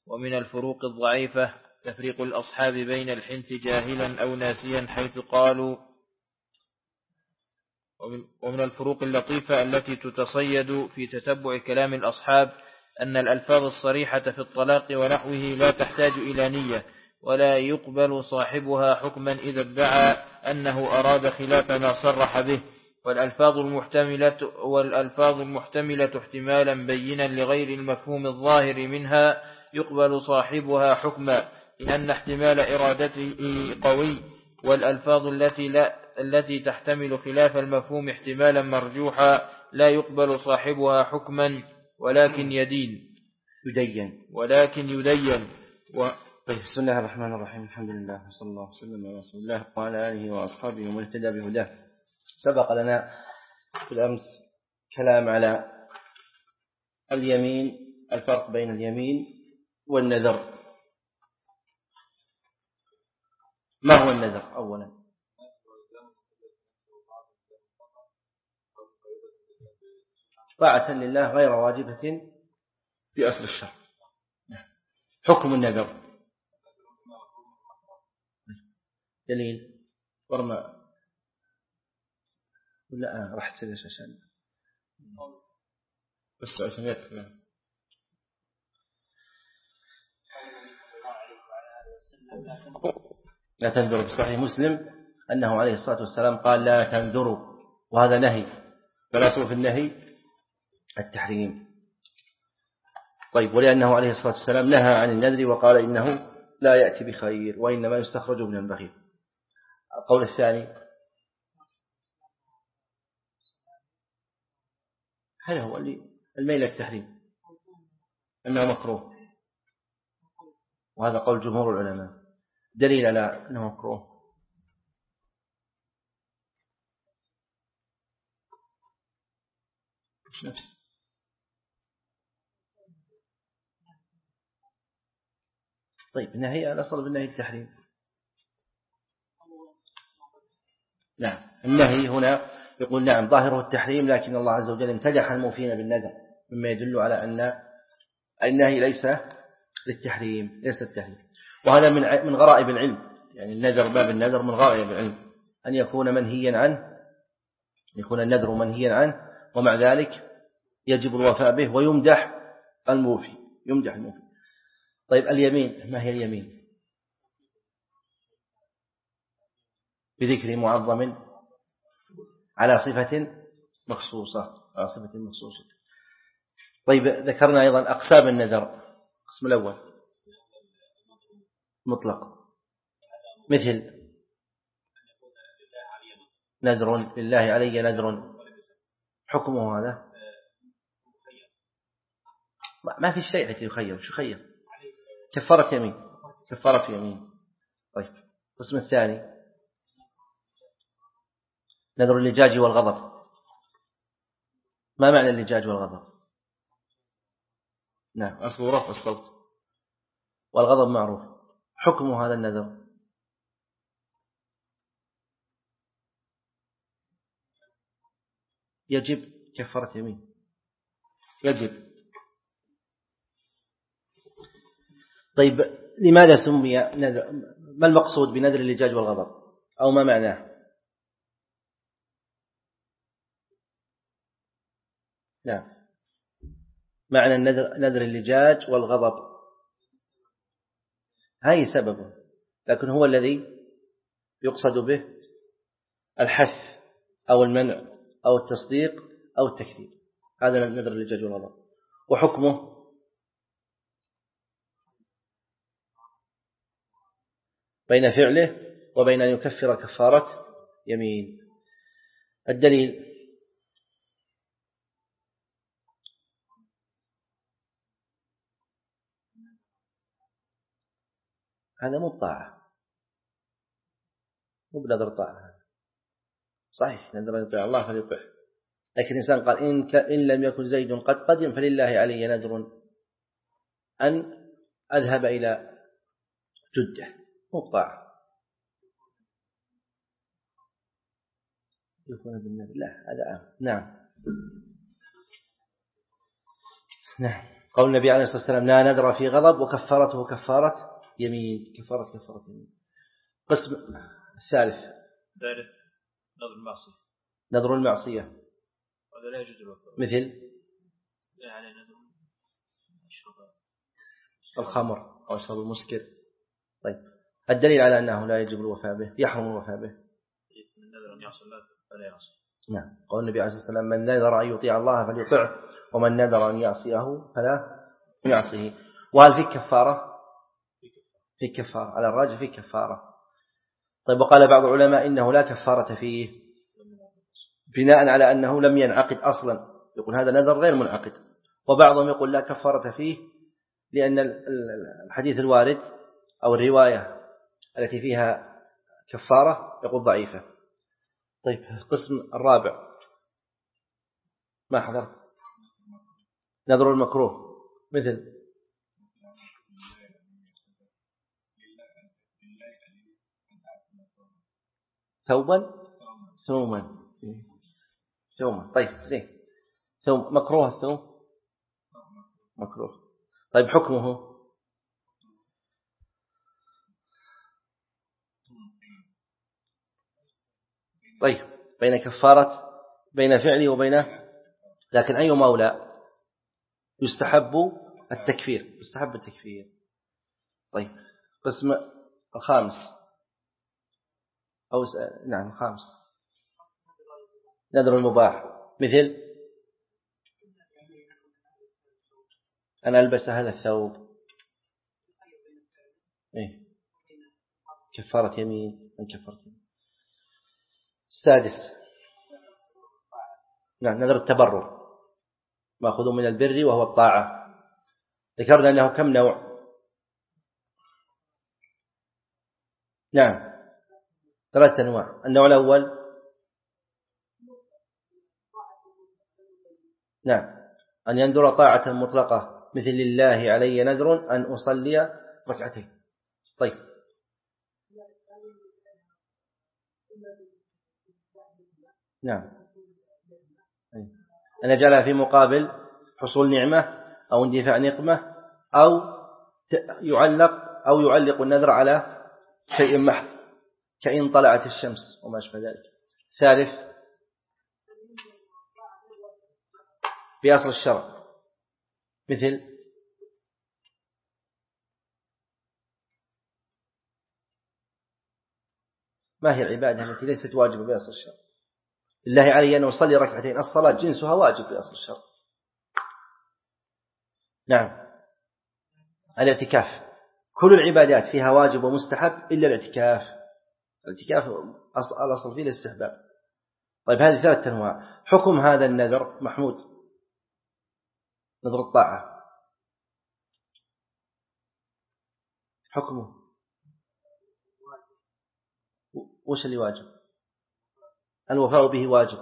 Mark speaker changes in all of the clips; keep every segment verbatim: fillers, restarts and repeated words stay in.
Speaker 1: ومن الفروق الضعيفة تفريق الأصحاب بين الحنث جاهلا أو ناسيا حيث قالوا. ومن الفروق اللطيفة التي تتصيد في تتبع كلام الأصحاب أن الألفاظ الصريحة في الطلاق ونحوه لا تحتاج إلى نية، ولا يقبل صاحبها حكما إذا ادعى أنه أراد خلاف ما صرح به، والألفاظ المحتملة, والألفاظ المحتملة احتمالا بينا لغير المفهوم الظاهر منها يقبل صاحبها حكما، لأن احتمال إرادته قوي، والألفاظ التي, لا التي تحتمل خلاف المفهوم احتمالا مرجوحا لا يقبل صاحبها حكما ولكن يدين
Speaker 2: يدين
Speaker 1: ولكن يدين و...
Speaker 2: طيب. بسم الله الرحمن الرحيم. الحمد لله وصلى الله وسلم على رسول الله وعلى آله وأصحابه ومن اهتدى بهداه. سبق لنا في الأمس كلام على اليمين، الفرق بين اليمين والنذر. ما هو النذر أولا؟ طاعة لله غير واجبة في أصل الشرع. حكم النذر دليل ورما لا راح تسلش عشان بس عشان يكفي. لا تنذروا. في صحيح مسلم أنه عليه الصلاة والسلام قال لا تنذروا، وهذا نهي، فالأصل في النهي التحريم. طيب. ولأنه عليه الصلاة والسلام نهى عن النذر وقال إنه لا يأتي بخير وإنما يستخرج من البخيل. القول الثاني هذا هو الميل التحريم، أنه مكروه، وهذا قول جمهور العلماء. دليل على أنه مكروه مش نفس. طيب. النهي الأصل بالنهي التحريم. نعم. النهي هنا يقول نعم ظاهره التحريم، لكن الله عز وجل امتدح الموفين بالنذر، مما يدل على أن النهي ليس للتحريم، ليس التحريم. وهذا من من غرائب العلم، يعني النذر، باب النذر من غرائب العلم أن يكون منهيا عنه، يكون النذر منهيا عنه، ومع ذلك يجب الوفاء به ويمدح الموفي، يمدح الموفي. طيب. اليمين، ما هي اليمين؟ بذكر معظم على صفة مخصوصة، على صفة مخصوصة. طيب. ذكرنا أيضا أقسام النذر. القسم الأول مطلق، مثل نذر لله علي نذر، حكمه هذا ما في شيء حتى يخير. شو خير؟ كفارة يمين، كفارة يمين. طيب. القسم الثاني نذر اللجاج والغضب. ما معنى اللجاج والغضب؟ نعم. أصل رفع الصوت، والغضب معروف. حكمه هذا النذر؟ يجب كفارة يمين، يجب. طيب. لماذا سمي نذر؟ ما المقصود بنذر اللجاج والغضب، أو ما معناه؟ نعم. معنى النذر نذر اللجاج والغضب هاي سببه، لكن هو الذي يقصد به الحث أو المنع أو التصديق أو التكذيب. هذا نذر اللجاج والغضب. وحكمه بين فعله وبين أن يكفر كفارة يمين. الدليل هذا مو طاعة، مو بنذر طاعة. صحيح نذر يطيع الله فليطيع، لكن الإنسان قال إن, إن لم يكن زيد قد قدم فلله علي نذر أن أذهب إلى جدة، مو طاعة. يكون بالنذر لا، هذا آه. نعم. نعم. قول النبي عليه الصلاة والسلام لا نذر في غضب وكفارته كفارة يمين. كفارة كفارة يمين. قسم الثالث
Speaker 1: ثالث نذر المعصية.
Speaker 2: نذر المعصية
Speaker 1: هذا لا يجوز الوفاء.
Speaker 2: مثل
Speaker 1: يعني نذر
Speaker 2: الخمر أو شرب المسكر. طيب الدليل على أنه لا يجب الوفاء به يحرم الوفاء به
Speaker 1: من نذر أن يعصي الله فلا يعصي.
Speaker 2: نعم. قول النبي عليه الصلاة والسلام من نذر أن يطيع الله فليطعه ومن نذر أن يعصيه فلا يعصيه. وهل في كفارة؟ في كفارة على الراجح في كفارة. طيب وقال بعض العلماء إنه لا كفارة فيه بناء على أنه لم ينعقد أصلا، يقول هذا نذر غير منعقد. وبعضهم يقول لا كفارة فيه لأن الحديث الوارد أو الرواية التي فيها كفارة يقول ضعيفة. طيب القسم الرابع ما حضرت نذر المكروه مثل ثوبا ثوما ثوما. طيب زين ثوم مكروه الثوم مكروه. طيب حكمه طيب بين كفارة بين فعله وبين لكن أي مولى يستحب التكفير يستحب التكفير. طيب قسم الخامس أو نعم الخامس نذر المباح مثل أنا ألبس هذا الثوب إيه كفارة يمين من كفارة يمين. السادس نعم نذر التبرر مأخوذ من البر وهو الطاعة. ذكرنا أنه كم نوع؟ نعم ثلاثة أنواع. النوع الأول نعم أن ينذر طاعة مطلقة مثل لله علي نذر أن أصلي ركعتين. طيب نعم أن يجعلها في مقابل حصول نعمة أو اندفاع نقمة أو يعلق أو يعلق النذر على شيء محض كأن طلعت الشمس وما أشبه ذلك. ثالث بأصل الشرع مثل ما هي العبادة التي ليست واجبة بأصل الشرع؟ لله علي أن أصلي ركعتين. الصلاة جنسها واجب بأصل الشرع. نعم الاعتكاف كل العبادات فيها واجب ومستحب إلا الاعتكاف. الاعتكاف الأصل فيه الاستحباب. طيب هذه ثلاثة أنواع. حكم هذا النذر محمود نذر الطاعة حكمه وش اللي واجب؟ الوفاء به واجب.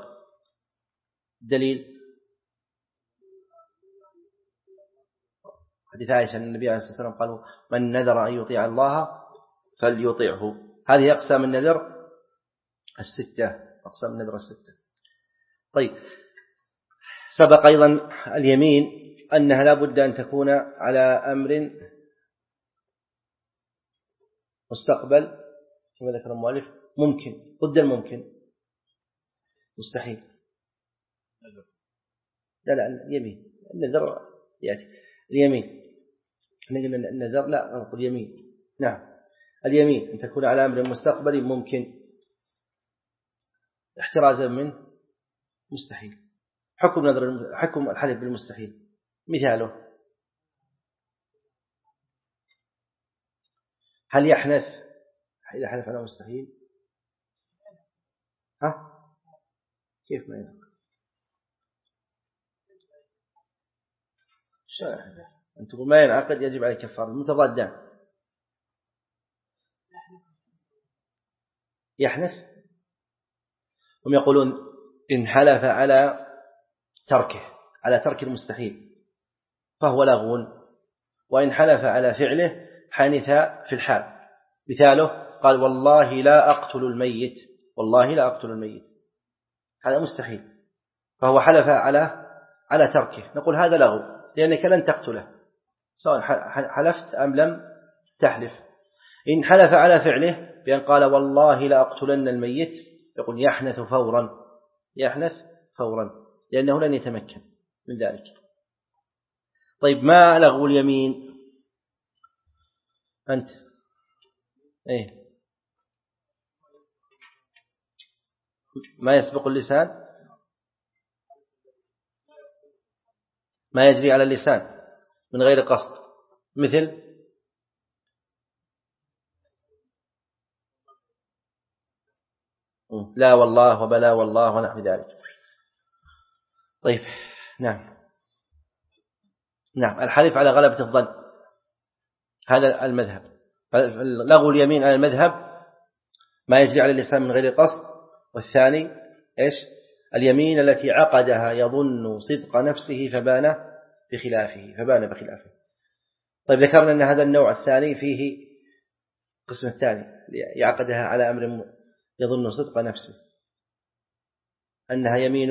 Speaker 2: دليل حديث عائشة أن النبي عليه الصلاة والسلام قالوا من نذر أن يطيع الله فليطيعه. هذه أقسام النذر الستة أقسام النذر الستة. طيب سبق أيضا اليمين أنها لا بد أن تكون على أمر مستقبل كما ذكر المؤلف ممكن ضد الممكن مستحيل. لا لا اليمين النذر يأتي اليمين نقول النذر لا نقول اليمين. نعم اليمين أن تكون على أمر مستقبل ممكن احترازا من مستحيل. حكم نذر حكم الحلف بالمستحيل مثاله هل يحنث إذا حلف على مستحيل؟ ها كيف ما ينعقد؟ أن تقول ما ينعقد يجب عليه كفارة متضادان. يحنث هم يقولون إن حلف على تركه على ترك المستحيل فهو لغو، وإن حلف على فعله حنث في الحال. مثاله قال والله لا أقتل الميت والله لا أقتل الميت هذا مستحيل فهو حلف على على تركه نقول هذا لغو لأنك لن تقتله سواء حلفت أم لم تحلف. إن حلف على فعله بأن قال والله لا أقتلن الميت يقول يحنث فورا، يحنث فورا لأنه لن يتمكن من ذلك. طيب ما لغو اليمين؟ أنت إيه ما يسبق اللسان، ما يجري على اللسان من غير قصد، مثل لا والله وبلا والله ونحو ذلك. طيب نعم نعم الحلف على غلبة الظن هذا المذهب. لغو اليمين على المذهب ما يجري على اللسان من غير قصد، والثاني إيش؟ اليمين التي عقدها يظن صدق نفسه فبان بخلافه فبان بخلافه. طيب ذكرنا أن هذا النوع الثاني فيه قسم الثاني يعقدها على أمر يظن صدق نفسه أنها يمين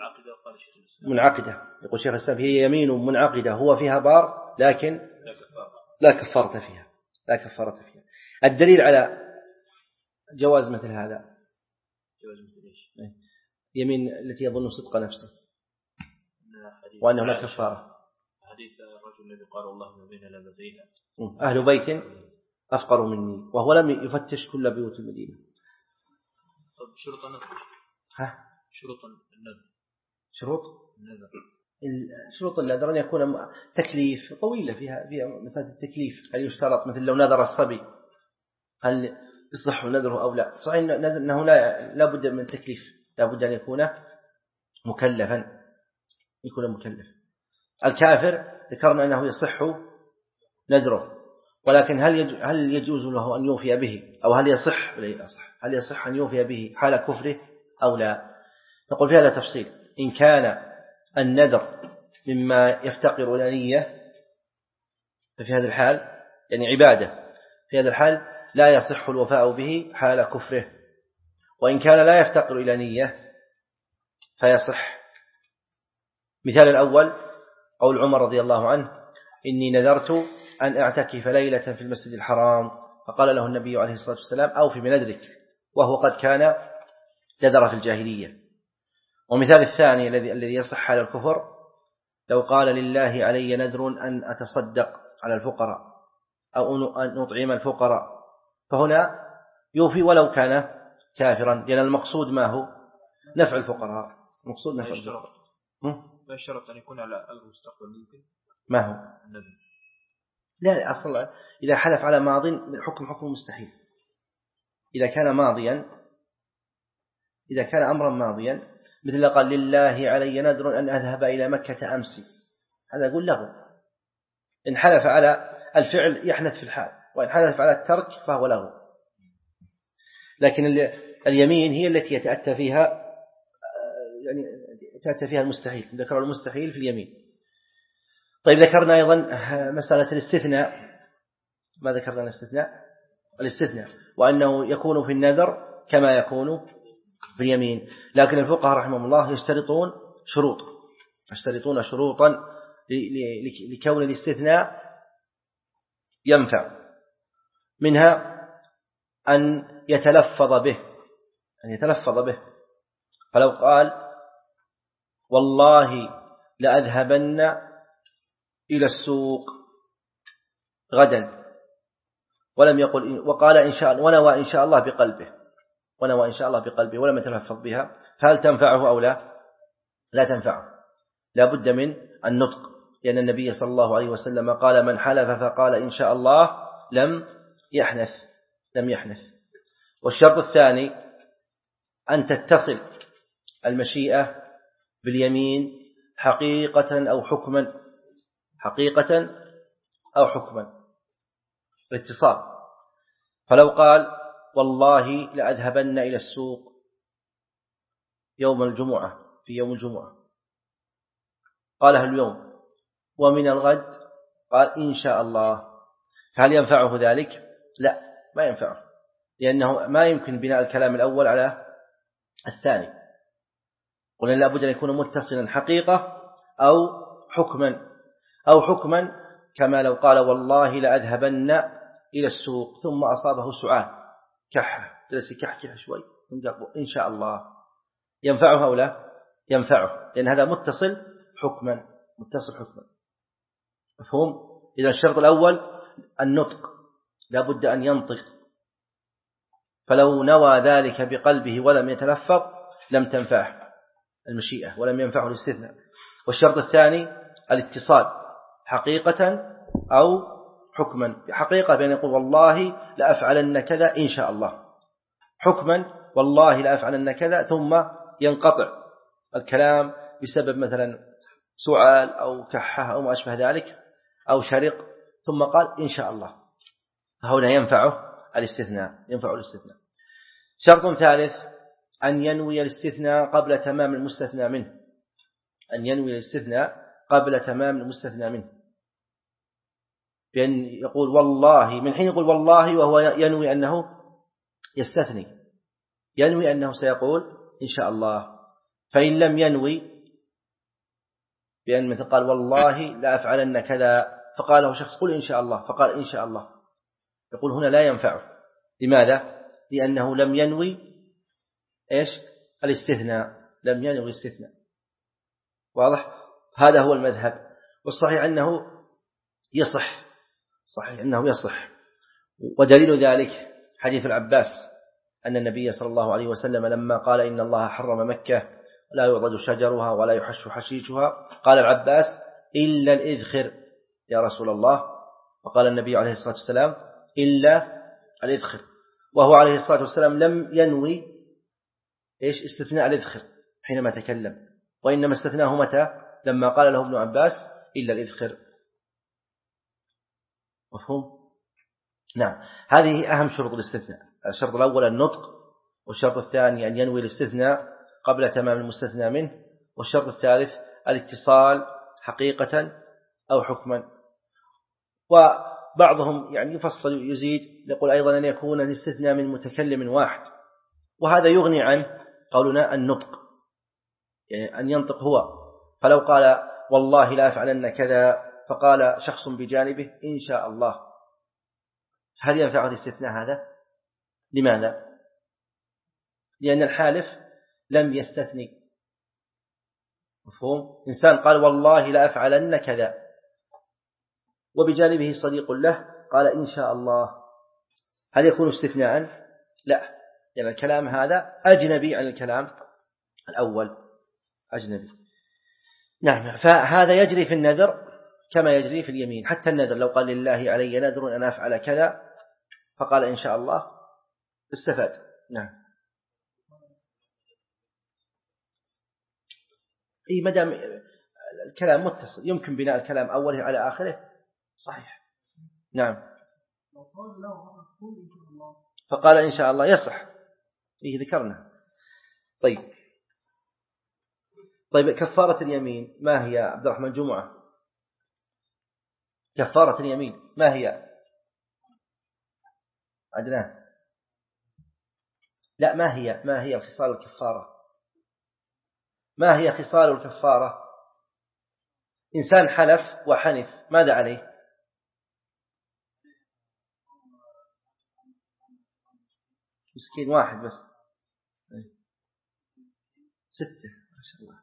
Speaker 2: منعقدة. يقول شيخ الإسلام هي يمين منعقدة هو فيها ضار لكن لا كفارة فيها، لا كفارة فيها. الدليل على جواز مثل هذا
Speaker 1: جواز مثل إيش؟
Speaker 2: يمين التي يظن صدق نفسه وأنه لا كفارة.
Speaker 1: حديث الرجل الذي قال الله ما بين لابتين
Speaker 2: أهل بيت أفقر مني وهو لم يفتش كل بيوت المدينة.
Speaker 1: طب شروط النذر،
Speaker 2: ها
Speaker 1: شروط النذر،
Speaker 2: شروط
Speaker 1: النذر
Speaker 2: شروط النذر أن يكون تكليف طويلة فيها فيها مسألة التكليف. هل يشترط مثل لو نذر الصبي هل يصح نذره أو لا؟ صحيح أنه لا لا بد من تكليف، لا بد أن يكون مكلفا، يكون مكلف. الكافر ذكرنا أنه يصح نذره، ولكن هل هل يجوز له أن يوفي به أو هل يصح هل يصح أن يوفي به حال كفره أو لا؟ نقول في هذا تفصيل. إن كان النذر مما يفتقر إلى نية ففي هذا الحال يعني عبادة، في هذا الحال لا يصح الوفاء به حال كفره. وإن كان لا يفتقر إلى نية فيصح. مثال الأول قول عمر رضي الله عنه إني نذرت أن أعتكف ليلة في المسجد الحرام، فقال له النبي عليه الصلاة والسلام أوفي بنذرك، وهو قد كان نذر في الجاهلية. ومثال الثاني الذي الذي يصح حال الكفر لو قال لله علي نذر أن أتصدق على الفقراء أو أن أطعم الفقراء، فهنا يوفي ولو كان كافرا لأن المقصود ما هو نفع الفقراء، المقصود نفع الفقراء.
Speaker 1: ما يشترط أن يكون على المستقبل ممكن
Speaker 2: ما هو
Speaker 1: النذر؟
Speaker 2: لا أصلا إذا حلف على ماض حكم حكم مستحيل. إذا كان ماضيا إذا كان أمرا ماضيا مثل قال لله علي نذر أن أذهب إلى مكة أمسي، هذا يقول له. إن حلف على الفعل يحنث في الحال، وإن حلف على الترك فهو له. لكن اليمين هي التي يتأتى فيها يعني يتأتى فيها المستحيل، ذكر المستحيل في اليمين. طيب ذكرنا أيضا مسألة الاستثناء. ما ذكرنا الاستثناء؟ الاستثناء وأنه يكون في النذر كما يكون في اليمين. لكن الفقهاء رحمهم الله يشترطون شروط يشترطون شروطا لكون الاستثناء ينفع، منها أن يتلفظ به أن يتلفظ به فلو قال والله لأذهبن إلى السوق غدا ولم يقل وقال إن شاء الله ونوى إن شاء الله بقلبه ونوى إن شاء الله بقلبه ولم يتلفظ بها، فهل تنفعه أو لا؟ لا تنفعه، لا بد من النطق، لأن النبي صلى الله عليه وسلم قال من حلف فقال إن شاء الله لم يحنث لم يحنث. والشرط الثاني أن تتصل المشيئة باليمين حقيقة أو حكما حقيقة أو حكما الاتصال. فلو قال والله لأذهبن إلى السوق يوم الجمعة في يوم الجمعة قالها اليوم ومن الغد قال إن شاء الله، فهل ينفعه ذلك؟ لا، ما ينفعه، لأنه ما يمكن بناء الكلام الأول على الثاني. قلنا لا بد أن يكون متصلا حقيقة أو حكما. أو حكما كما لو قال والله لأذهبن إلى السوق ثم أصابه سعال كح جلس كح شوي إن شاء الله، ينفعه أو لا؟ ينفعه، لأن هذا متصل حكما، متصل حكما. مفهوم؟ إذا الشرط الأول النطق، لا بد أن ينطق، فلو نوى ذلك بقلبه ولم يتلفظ لم تنفعه المشيئة ولم ينفعه الاستثناء. والشرط الثاني الاتصال حقيقة أو حكما. حقيقة بأن يقول والله لأفعلن كذا إن شاء الله، حكما والله لأفعلن كذا ثم ينقطع الكلام بسبب مثلا سؤال أو كحة أو ما أشبه ذلك أو شرق ثم قال إن شاء الله، فهنا ينفعه الاستثناء، ينفع الاستثناء. شرط ثالث أن ينوي الاستثناء قبل تمام المستثنى منه، أن ينوي الاستثناء قبل تمام المستثنى منه، بأن يقول والله، من حين يقول والله وهو ينوي أنه يستثني، ينوي أنه سيقول إن شاء الله. فإن لم ينوي بأن مثل قال والله لا أفعلن كذا فقاله شخص قل إن شاء الله فقال إن شاء الله، يقول هنا لا ينفعه. لماذا؟ لأنه لم ينوي إيش؟ الاستثناء، لم ينوي الاستثناء. واضح؟ هذا هو المذهب، والصحيح أنه يصح، صحيح أنه يصح. ودليل ذلك حديث العباس أن النبي صلى الله عليه وسلم لما قال إن الله حرم مكة لا يعضد شجرها ولا يحش حشيشها، قال العباس إلا الإذخر يا رسول الله، وقال النبي عليه الصلاة والسلام إلا الإذخر، وهو عليه الصلاة والسلام لم ينوي إيش استثناء الإذخر حينما تكلم، وإنما استثناه متى؟ لما قال له ابن عباس إلا الإذخر. مفهوم؟ نعم، هذه أهم شروط الاستثناء. الشرط الأول النطق، والشرط الثاني أن ينوي الاستثناء قبل تمام المستثنى منه، والشرط الثالث الاتصال حقيقة أو حكما. وبعضهم يعني يفصل يزيد، يقول أيضا أن يكون الاستثناء من متكلم واحد، وهذا يغني عن قولنا النطق، يعني أن ينطق هو، فلو قال والله لا أفعلن كذا فقال شخص بجانبه إن شاء الله، هل ينفع الاستثناء هذا؟ لماذا؟ لأن الحالف لم يستثني. مفهوم؟ إنسان قال والله لا أفعلن كذا وبجانبه صديق له قال إن شاء الله، هل يكون استثناء؟ لا، لأن يعني الكلام هذا أجنبي عن الكلام الأول، أجنبي. نعم، فهذا يجري في النذر كما يجري في اليمين. حتى النذر لو قال لله علي نذر أن أفعل كذا فقال إن شاء الله استفاد. نعم، إيه مدام الكلام متصل يمكن بناء الكلام أوله على آخره، صحيح. نعم، فقال إن شاء الله يصح، إيه ذكرنا. طيب طيب كفارة اليمين ما هي عبد الرحمن جمعة؟ كفارة اليمين ما هي عدنان؟ لا، ما هي ما هي خصال الكفارة؟ ما هي خصال الكفارة؟ إنسان حلف وحنف ماذا عليه؟ مسكين واحد بس، ستة ما شاء الله.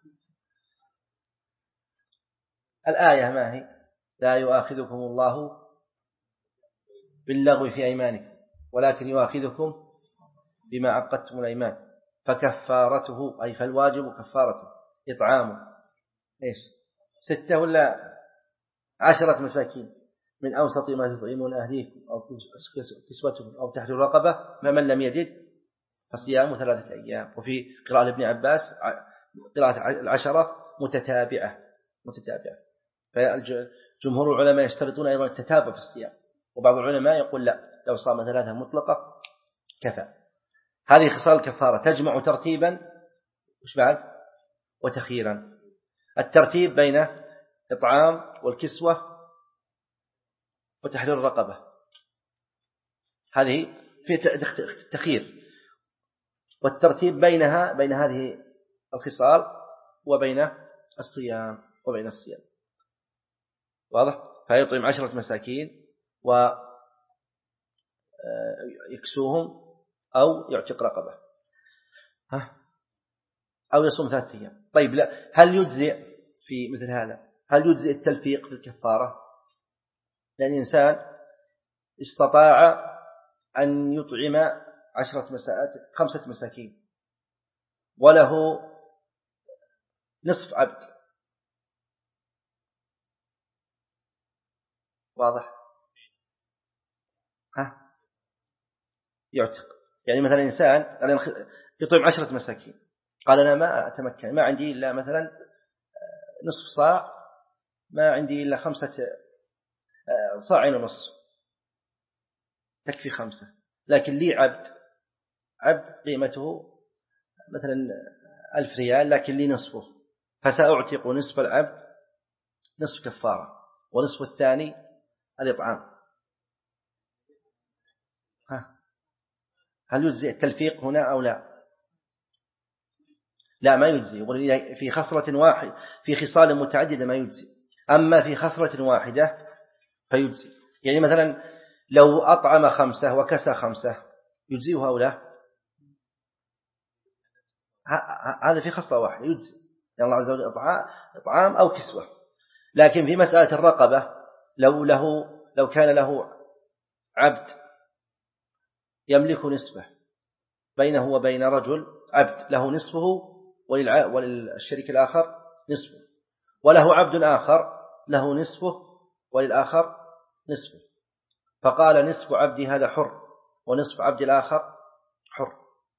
Speaker 2: الآية ما هي؟ لا يؤاخذكم الله باللغو في أيمانكم ولكن يؤاخذكم بما عقدتم الأيمان فكفارته، أي فالواجب كفارته إطعامه إيش؟ ستة ولا عشرة مساكين من أوسط ما تطعمون أهليكم أو كسوتهم أو تحرير رقبة، فمن لم يجد فصيام ثلاثة أيام. وفي قراءة ابن عباس قراءة العشرة متتابعة متتابعة. فجمهور العلماء يشترطون أيضا التتابع في الصيام، وبعض العلماء يقول لا، لو صام ثلاثة مطلقة كفى. هذه خصال الكفارة تجمع ترتيبا وش بعد وتخييرا. الترتيب بين إطعام والكسوة وتحرير الرقبة، هذه في تخيير. والترتيب بينها بين هذه الخصال وبين الصيام وبين الصيام. واضح؟ فيطعم عشرة مساكين ويكسوهم أو يعتق رقبة ها؟ أو يصوم ثلاثة أيام. طيب لا، هل يجزئ في مثل هذا؟ هل يجزئ التلفيق في الكفارة؟ لأن الإنسان استطاع أن يطعم عشرة مساكين خمسة مساكين وله نصف عبد، واضح؟ ها؟ يعتق. يعني مثلا إنسان يطعم عشرة مساكين، قال أنا ما أتمكن، ما عندي إلا مثلا نصف صاع، ما عندي إلا خمسة صاعين ونصف، تكفي خمسة، لكن لي عبد عبد قيمته مثلا ألف ريال، لكن لي نصفه، فسأعتق نصف العبد نصف كفارة، ونصف الثاني الإطعام. ها، هل يجزي التلفيق هنا أو لا؟ لا، ما يجزي. يقول في خصلة واحد، في خصال متعددة ما يجزي، أما في خصلة واحدة فيجزي. يعني مثلا لو أطعم خمسة وكسى خمسة يجزيه أو لا؟ هذا في خصلة واحدة يجزي، يعني الله عز وجل إطعام أو كسوة. لكن في مسألة الرقبة، لو له لو كان له عبد يملك نصفه، بينه وبين رجل عبد له نصفه وللشريك الآخر نصفه، وله عبد آخر له نصفه وللآخر نصفه، فقال نصف عبدي هذا حر ونصف عبد الآخر حر.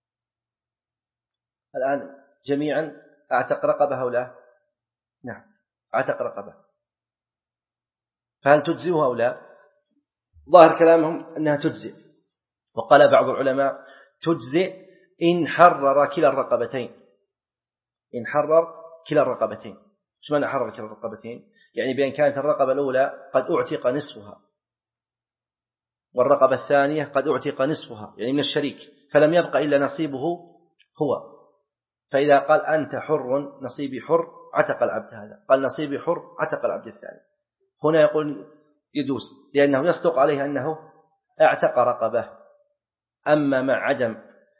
Speaker 2: الآن جميعا أعتق رقبة أو لا؟ نعم، أعتق رقبة، فهل تجزئها أو لا؟ ظاهر كلامهم أنها تجزئ، وقال بعض العلماء تجزئ إن حرر كلا الرقبتين، إن حرر كلا الرقبتين. ايش معنى حرر كلا الرقبتين؟ يعني بأن كانت الرقبة الأولى قد أعتق نصفها والرقبة الثانية قد أعتق نصفها، يعني من الشريك، فلم يبقى إلا نصيبه هو، فإذا قال أنت حر نصيبي حر عتق العبد هذا، قال نصيبي حر عتق العبد الثاني. هنا يقول يجوز، لأنه يصدق عليه أنه اعتق رقبة. أما مع عدم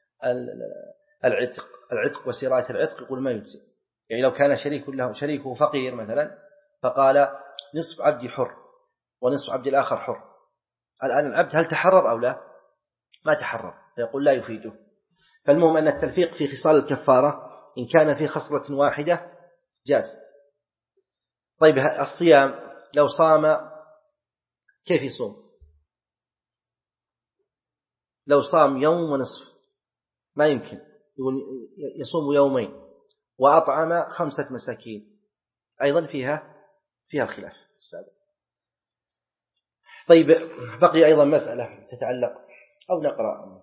Speaker 2: العتق العتق وسراية العتق يقول ما يجزي. يعني لو كان شريك له شريكه فقير مثلا، فقال نصف عبدي حر ونصف عبد الآخر حر، الآن العبد هل تحرر أو لا؟ ما تحرر، فيقول لا يفيده. فالمهم أن التلفيق في خصال الكفارة إن كان في خصلة واحدة جاز. طيب الصيام، لو صام كيف يصوم؟ لو صام يوم ونصف ما يمكن، يقول يصوم يومين وأطعم خمسة مساكين، أيضا فيها فيها الخلاف السابق. طيب بقي أيضا مسألة تتعلق، أو نقرأ،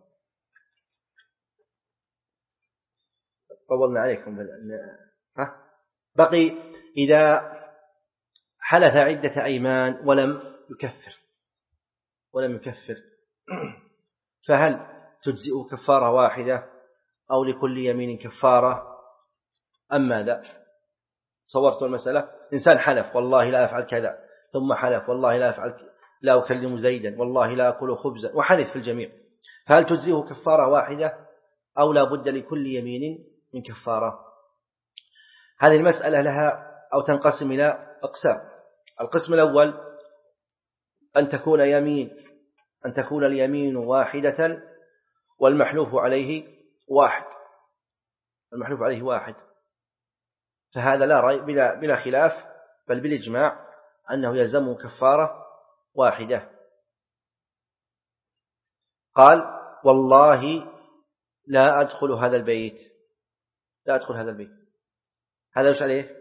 Speaker 2: طولنا عليكم ها؟ بقي إذا حلف عدة أيمان ولم يكفر ولم يكفر فهل تجزئ كفارة واحدة أو لكل يمين كفارة أم ماذا؟ صورت المسألة، إنسان حلف والله لا أفعل كذا، ثم حلف والله لا أفعل لا أكلم زيدا، والله لا أكل خبزا، وحلف في الجميع، فهل تجزئه كفارة واحدة أو لا بد لكل يمين من كفارة؟ هذه المسألة لها أو تنقسم إلى أقسام. القسم الأول أن تكون يمين أن تكون اليمين واحدة والمحلوف عليه واحد المحلوف عليه واحد فهذا لا ريب بلا, بلا خلاف، بل بالإجماع أنه يلزمه كفارة واحدة. قال والله لا أدخل هذا البيت، لا أدخل هذا البيت، هذا وش عليه؟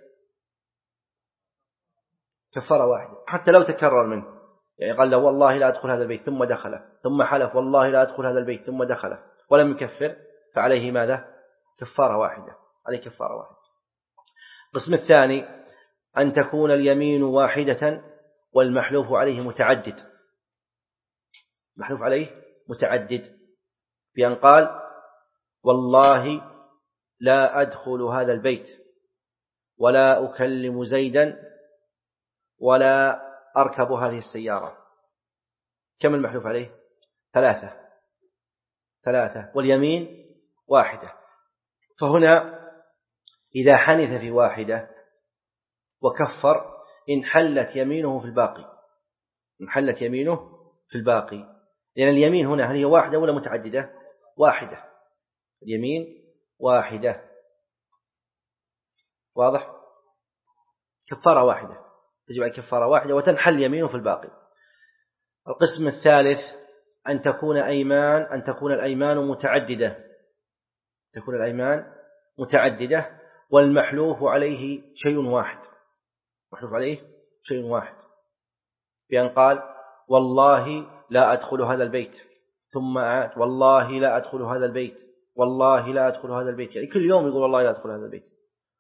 Speaker 2: كفارة واحدة، حتى لو تكرر منه. يعني قال له والله لا أدخل هذا البيت ثم دخله، ثم حلف والله لا أدخل هذا البيت ثم دخله ولم يكفر، فعليه ماذا؟ كفارة واحدة، عليه كفارة واحدة. القسم الثاني أن تكون اليمين واحدة والمحلوف عليه متعدد، محلوف عليه متعدد، بأن قال والله لا أدخل هذا البيت ولا أكلم زيدا ولا أركب هذه السيارة. كم المحلوف عليه؟ ثلاثة ثلاثة واليمين واحدة. فهنا إذا حنث في واحدة وكفر انحلت يمينه في الباقي، انحلت يمينه في الباقي، لأن اليمين هنا هل هي واحدة ولا متعددة؟ واحدة، اليمين واحدة. واضح؟ كفارة واحدة، تجب على كفارة واحدة وتنحل يمينه في الباقي. القسم الثالث أن تكون أيمان أن تكون الأيمان متعددة، تكون الأيمان متعددة والمحلوف عليه شيء واحد، محلوف عليه شيء واحد، بأن قال والله لا أدخل هذا البيت، ثم عاد والله لا أدخل هذا البيت، والله لا أدخل هذا البيت، يعني كل يوم يقول والله لا أدخل هذا البيت.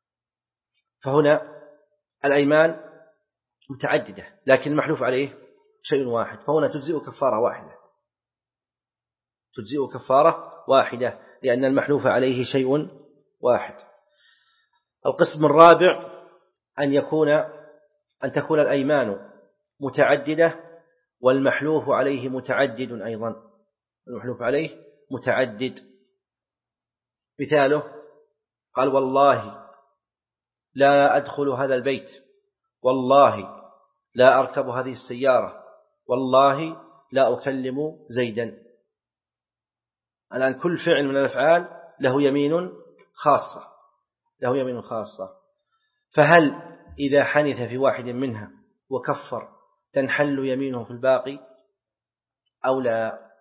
Speaker 2: فهنا الأيمان متعددة لكن المحلوف عليه شيء واحد، فهنا تجزئ كفارة واحدة، تجزئ كفارة واحدة لأن المحلوف عليه شيء واحد. القسم الرابع أن يكون أن تكون الأيمان متعددة والمحلوف عليه متعدد أيضا، المحلوف عليه متعدد. مثاله قال والله لا أدخل هذا البيت، والله لا أركب هذه السيارة، والله لا أكلم زيدا. الآن كل فعل من الأفعال له يمين خاصة، له يمين خاصة. فهل إذا حنث في واحد منها وكفر تنحل يمينه في الباقي أو لا؟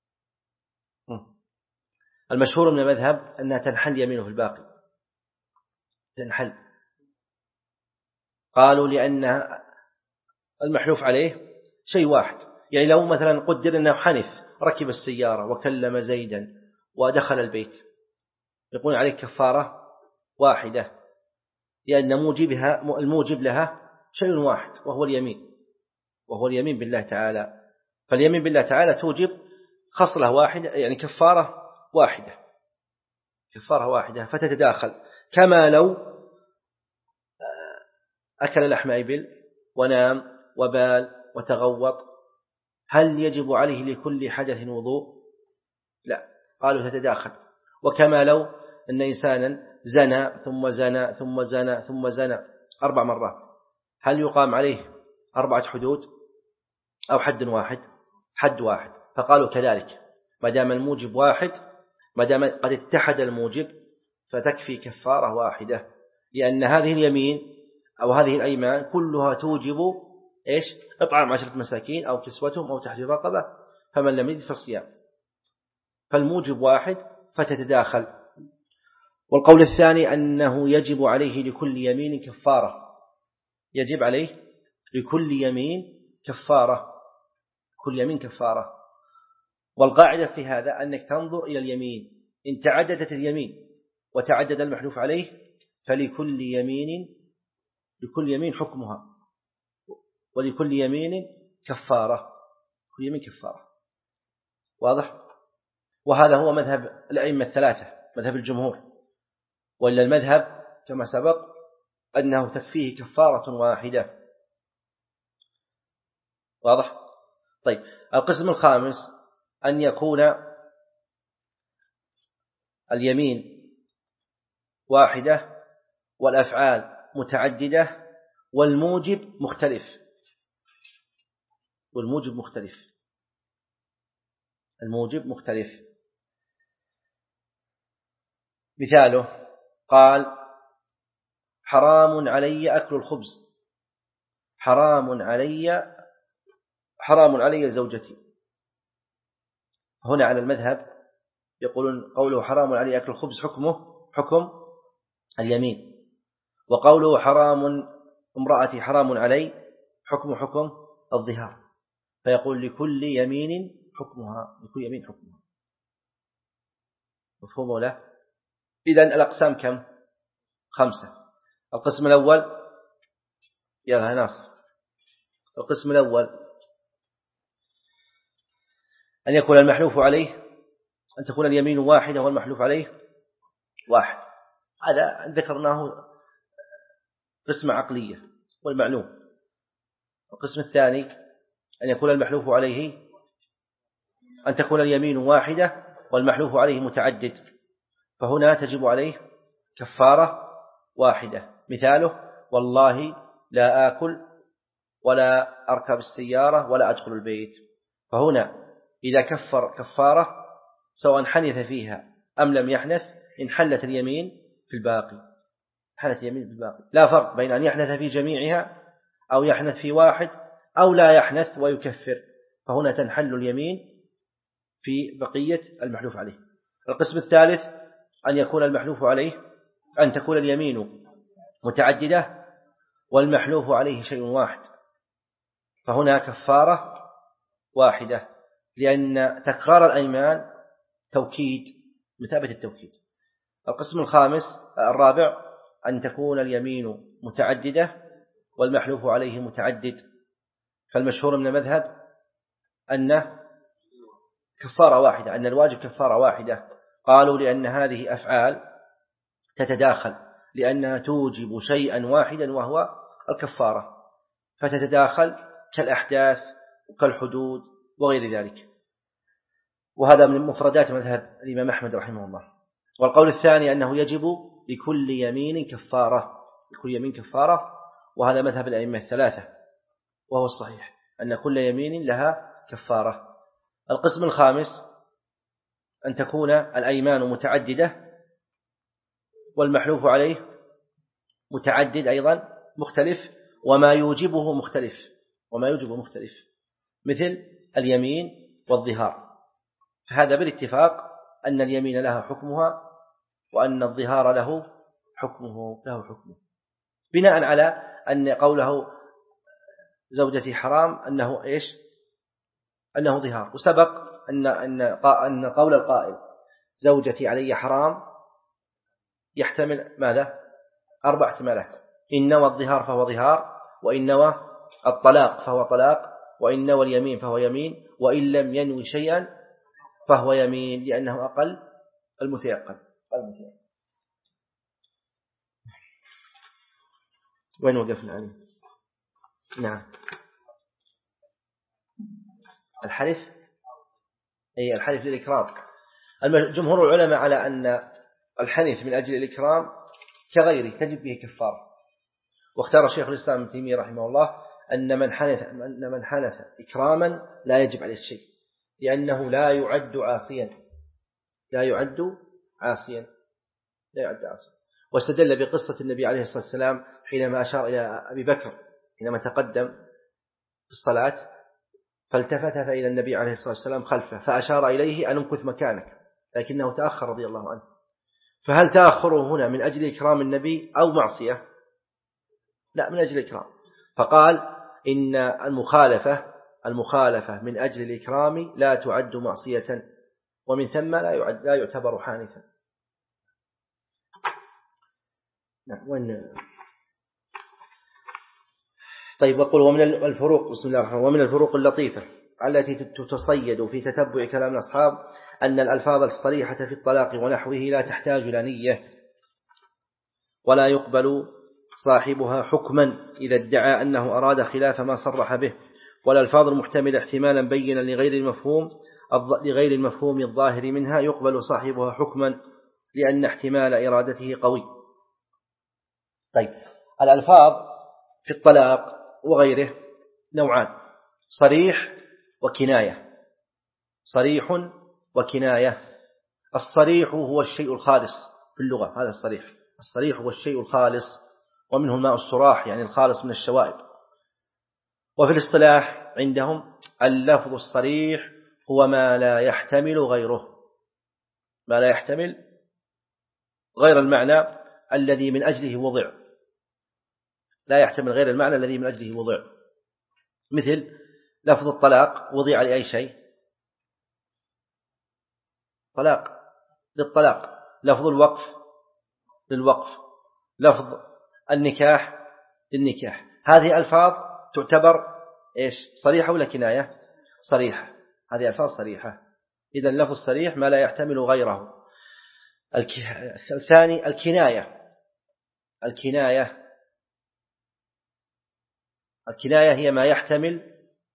Speaker 2: المشهور من المذهب أنها تنحل يمينه في الباقي، تنحل. قالوا لأن المحلوف عليه شيء واحد، يعني لو مثلا قدر أنه حنث ركب السيارة وكلم زيدا ودخل البيت يقول عليه كفارة واحدة، لأن موجبها الموجب لها شيء واحد وهو اليمين، وهو اليمين بالله تعالى. فاليمين بالله تعالى توجب خصلة واحدة، يعني كفارة واحدة، كفارة واحدة فتتداخل. كما لو أكل لحم إبل ونام وبال وتغوط، هل يجب عليه لكل حدث وضوء؟ لا، قالوا تتداخل. وكما لو أن إنسانا زنى ثم زنى ثم زنى ثم زنى أربع مرات، هل يقام عليه أربعة حدود أو حد واحد؟ حد واحد. فقالوا كذلك ما دام الموجب واحد، ما دام قد اتحد الموجب فتكفي كفارة واحدة، لأن هذه اليمين أو هذه الأيمان كلها توجب إيش؟ إطعام عشرة مساكين أو كسوتهم أو تحرير رقبة، فمن لم يجد فالصيام. فالموجب واحد فتتداخل. والقول الثاني أنه يجب عليه لكل يمين كفارة، يجب عليه لكل يمين كفارة، كل يمين كفارة. والقاعدة في هذا أنك تنظر إلى اليمين، إن تعددت اليمين وتعدد المحلوف عليه فلكل يمين لكل يمين حكمها، ولكل يمين كفارة، كل يمين كفارة. واضح؟ وهذا هو مذهب الأئمة الثلاثة، مذهب الجمهور. وإلا المذهب كما سبق أنه تكفيه كفارة واحدة. واضح؟ طيب، القسم الخامس أن يكون اليمين واحدة والأفعال متعددة والموجب مختلف، والموجب مختلف، الموجب مختلف. مثاله قال حرام علي أكل الخبز، حرام علي حرام علي زوجتي. هنا على المذهب يقولون قوله حرام علي أكل الخبز حكمه حكم اليمين، وقوله حرام امرأتي حرام علي حكم حكم الظهار، فيقول لكل يمين حكمها، لكل يمين حكمها. مفهوم ولا؟ إذن الأقسام كم؟ خمسة. القسم الأول يلا ناصر، القسم الأول أن يكون المحلوف عليه، أن تكون اليمين واحدة والمحلوف عليه واحد. هذا ذكرناه قسم عقلية والمعلوم. القسم الثاني أن يكون المحلوف عليه أن تكون اليمين واحدة والمحلوف عليه متعدد، فهنا تجب عليه كفارة واحدة. مثاله: والله لا آكل ولا أركب السيارة ولا أدخل البيت. فهنا إذا كفر كفارة سواء حنث فيها أم لم يحنث انحلت اليمين في الباقي، حنث اليمين في الباقي. لا فرق بين أن يحنث في جميعها أو يحنث في واحد أو لا يحنث ويكفر، فهنا تنحل اليمين في بقية المحلوف عليه. القسم الثالث أن يكون المحلوف عليه أن تكون اليمين متعددة والمحلوف عليه شيء واحد، فهنا كفارة واحدة، لأن تكرار الأيمان توكيد مثابة التوكيد. القسم الخامس الرابع أن تكون اليمين متعددة والمحلوف عليه متعدد، فالمشهور من المذهب أن كفارة واحدة، أن الواجب كفارة واحدة. قالوا لأن هذه أفعال تتداخل، لأنها توجب شيئا واحدا وهو الكفارة، فتتداخل كالأحداث وكالحدود وغير ذلك. وهذا من مفردات مذهب الإمام أحمد رحمه الله. والقول الثاني أنه يجب لكل يمين كفارة، لكل يمين كفارة، وهذا مذهب الأئمة الثلاثة، وهو الصحيح أن كل يمين لها كفارة. القسم الخامس أن تكون الأيمان متعددة والمحلوف عليه متعدد أيضا مختلف، وما يوجبه مختلف وما يوجبه مختلف مثل اليمين والظهار، فهذا بالاتفاق أن اليمين لها حكمها وأن الظهار له حكمه له حكمه بناء على أن قوله زوجتي حرام أنه إيش؟ أنه ظهار. وسبق أن أن أن قول القائل زوجتي علي حرام يحتمل ماذا؟ أربع احتمالات: إن نوى الظهار فهو ظهار، وإن نوى الطلاق فهو طلاق، وإن نوى اليمين فهو يمين، وإن لم ينوي شيئا فهو يمين، لأنه أقل المتيقن. وين وقفنا عليه؟ نعم، الحلف، أي الحلف للإكرام. جمهور العلماء على أن الحنث من أجل الإكرام كغيره تجب به كفارة، واختار شيخ الإسلام ابن تيمية رحمه الله أن من حنث أن من حنث إكراما لا يجب عليه الشيء، لأنه لا يعد عاصيا لا يعد عاصيا لا يعد عاصيا واستدل بقصة النبي عليه الصلاة والسلام حينما أشار إلى أبي بكر حينما تقدم في الصلاة فالتفت فإلى النبي عليه الصلاة والسلام خلفه فأشار إليه أن امكث مكانك، لكنه تأخر رضي الله عنه. فهل تأخره هنا من أجل إكرام النبي أو معصية؟ لا، من أجل الإكرام. فقال إن المخالفة المخالفة من أجل الإكرام لا تعد معصية، ومن ثم لا يعد لا يعتبر حانثا. وإن طيب وقل ومن الفروق بسم الله الرحمن ومن الفروق اللطيفة التي تتصيد في تتبع كلام الأصحاب أن الألفاظ الصريحة في الطلاق ونحوه لا تحتاج إلى نية، ولا يقبل صاحبها حكما إذا ادعى أنه أراد خلاف ما صرح به، والألفاظ المحتملة احتمالا بينا لغير المفهوم لغير المفهوم الظاهر منها يقبل صاحبها حكما لأن احتمال إرادته قوي. طيب، الألفاظ في الطلاق وغيره نوعان: صريح وكناية. صريح وكناية. الصريح هو الشيء الخالص في اللغة، هذا الصريح. الصريح هو الشيء الخالص، ومنه الماء الصراح يعني الخالص من الشوائب. وفي الاصطلاح عندهم اللفظ الصريح هو ما لا يحتمل غيره، ما لا يحتمل غير المعنى الذي من أجله وضع، لا يحتمل غير المعنى الذي من أجله وضع. مثل لفظ الطلاق وضع لأي شيء؟ طلاق للطلاق. لفظ الوقف للوقف. لفظ النكاح للنكاح. هذه ألفاظ تعتبر إيش؟ صريحة ولا كناية؟ صريحة. هذه ألفاظ صريحة. إذا اللفظ الصريح ما لا يحتمل غيره. الثاني الكناية. الكناية الكناية هي ما يحتمل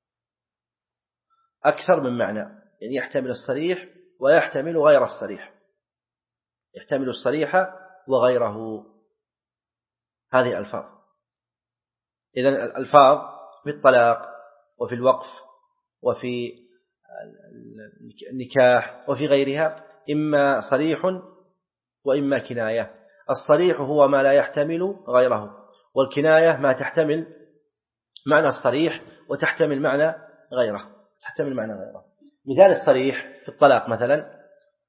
Speaker 2: أكثر من معنى، يعني يحتمل الصريح ويحتمل غير الصريح، يحتمل الصريح وغيره. هذه الألفاظ. إذن الألفاظ في الطلاق وفي الوقف وفي النكاح وفي غيرها إما صريح وإما كناية. الصريح هو ما لا يحتمل غيره، والكناية ما تحتمل معنى الصريح وتحتمل معنى غيره تحتمل معنى غيره. مثال الصريح في الطلاق مثلا: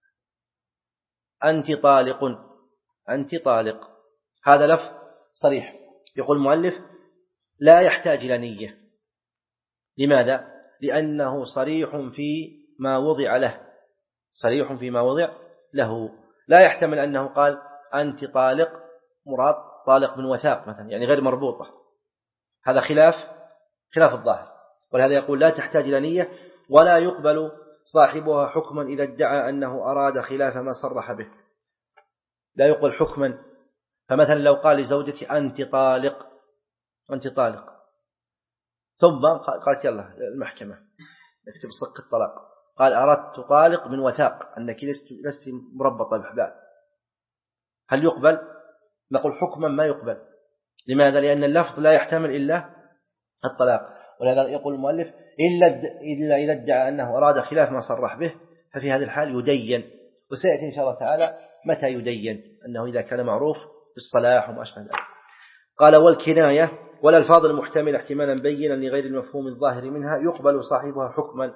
Speaker 2: أنت طالق، أنت طالق، هذا لفظ صريح. يقول المؤلف: لا يحتاج إلى نية. لماذا؟ لأنه صريح في ما وضع له، صريح فيما وضع له. لا يحتمل أنه قال أنت طالق مراد طالق من وثاق مثلا، يعني غير مربوطة، هذا خلاف خلاف الظاهر. ولهذا يقول: لا تحتاج إلى نية، ولا يقبل صاحبها حكما إذا ادعى أنه أراد خلاف ما صرح به. لا يقبل حكما. فمثلا لو قال لزوجتي أنت طالق، أنت طالق، ثم قالت يلا المحكمة نكتب صك الطلاق، قال أردت طالق من وثاق أنك لست مربطة بحبال، هل يقبل؟ نقول حكما ما يقبل. لماذا؟ لأن اللفظ لا يحتمل إلا الطلاق. ولهذا يقول المؤلف: إلا إذا ادعى أنه أراد خلاف ما صرح به، ففي هذه الحال يدين. وسيأتي إن شاء الله تعالى متى يدين، أنه إذا كان معروف بالصلاح وما أشبه ذلك. قال: والكناية والألفاظ المحتملة احتمالا بينا لغير المفهوم الظاهر منها يقبل صاحبها حكما.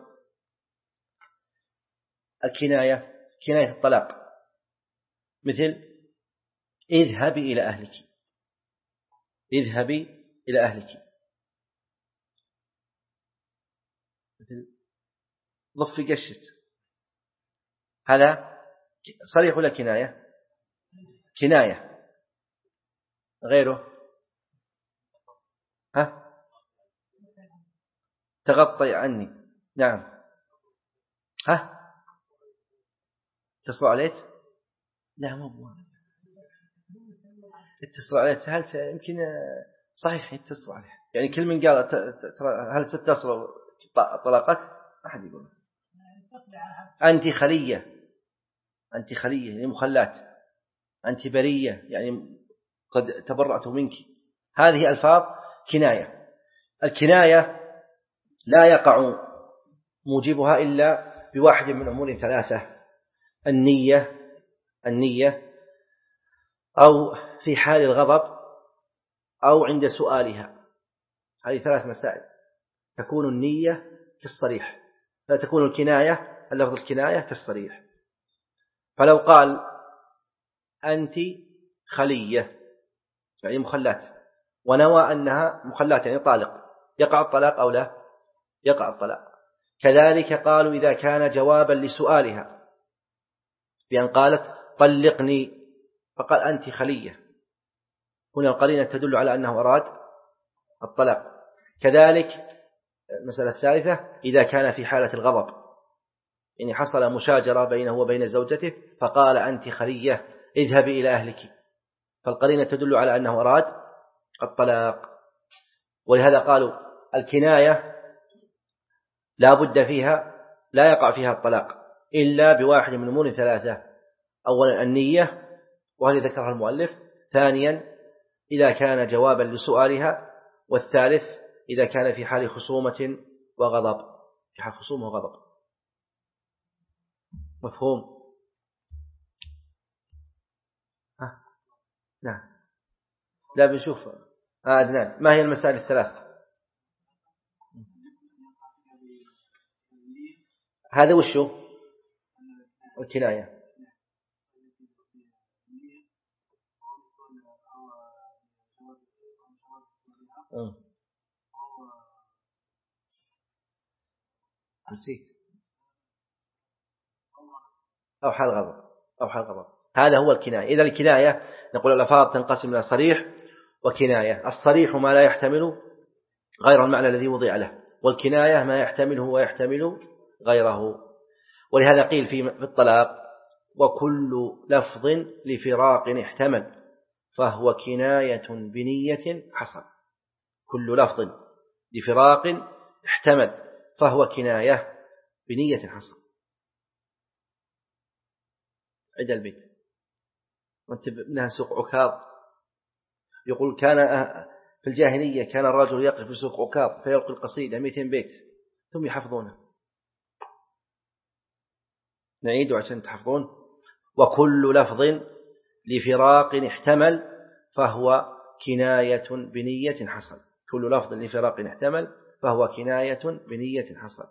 Speaker 2: الكناية كناية الطلاق، مثل: اذهبي إلى أهلك، اذهبي إلى أهلك، مثل ضفي قشت. هذا صريح ولا كناية؟ كناية. غيره: ها تغطي عني، نعم، ها اتصلوا عليك، لا مو اتصلوا عليك، هل يمكن صحيح يتصلوا عليه، يعني كل من قال هل تتصلوا طلاقات أحد يقول أنت خلية، أنت خلية يعني مخلات، أنت برية يعني قد تبرأت منك. هذه ألفاظ كناية. الكناية لا يقع موجبها إلا بواحد من أمور ثلاثة: النية النية أو في حال الغضب أو عند سؤالها. هذه ثلاث مسائل. تكون النية كالصريح، لا تكون الكناية اللفظ الكناية كالصريح. فلو قال أنت خلية يعني مخلات، ونوى أنها مخلات يعني طالق، يقع الطلاق أو لا؟ يقع الطلاق. كذلك قالوا إذا كان جوابا لسؤالها، بأن قالت طلقني فقال أنت خلية، هنا القرينة تدل على أنه أراد الطلاق. كذلك المسألة الثالثة إذا كان في حالة الغضب، يعني حصل مشاجرة بينه وبين زوجته فقال أنت خلية اذهبي إلى أهلك، فالقرينة تدل على أنه أراد الطلاق. ولهذا قالوا الكناية لا بد فيها لا يقع فيها الطلاق إلا بواحد من أمور ثلاثة: أولا النية وهذه ذكرها المؤلف، ثانيا إذا كان جوابا لسؤالها، والثالث إذا كان في حال خصومة وغضب، في حال خصومة وغضب. مفهوم؟ ها نعم لا بنشوف أدنان ما هي المسائل الثلاث. هذا وشو الكناية؟ نسيت أو حال غضب أو حال غضب هذا هو الكناية. إذا الكناية نقول الألفاظ تنقسم إلى صريح وكناية. الصريح ما لا يحتمل غير المعنى الذي وضع له، والكناية ما يحتمله ويحتمل غيره. ولهذا قيل في الطلاق: وكل لفظ لفراق احتمل فهو كناية بنية حصل. كل لفظ لفراق احتمل فهو كناية بنية حصل. عد البيت وانت منها سوق عكاظ. يقول كان في الجاهلية كان الرجل يقف في سوق عكاظ فيلقي القصيدة مئتين بيت ثم يحفظونه. نعيد عشان تحفظون. وكل لفظ لفراق احتمل فهو كناية بنية حصل. كل لفظ لفراق احتمل فهو كناية بنية حصل.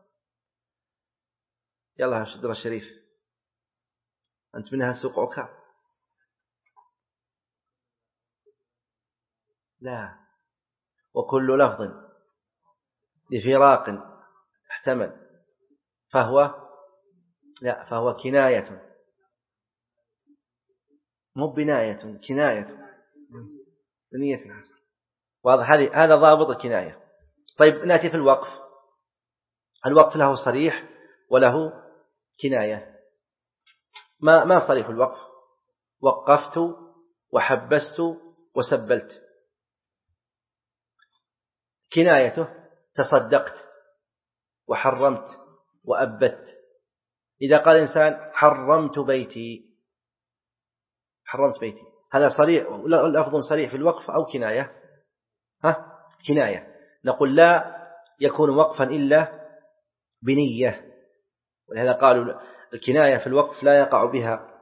Speaker 2: يلا يا شدر الشريف أنت منها سوق عكاظ. لا. وكل لفظ لفراق احتمل فهو لا فهو كناية مو بناية كناية بنية حصل. واضح هذا ضابط الكناية. طيب نأتي في الوقف. الوقف له صريح وله كناية. ما ما صريح الوقف؟ وقفت وحبست وسبلت. كنايته تصدقت وحرمت وأبت. إذا قال إنسان حرمت بيتي حرمت بيتي هذا صريح لفظ صريح في الوقف أو كناية؟ ها كناية. نقول لا يكون وقفا إلا بنية. ولهذا قالوا الكناية في الوقف لا يقع بها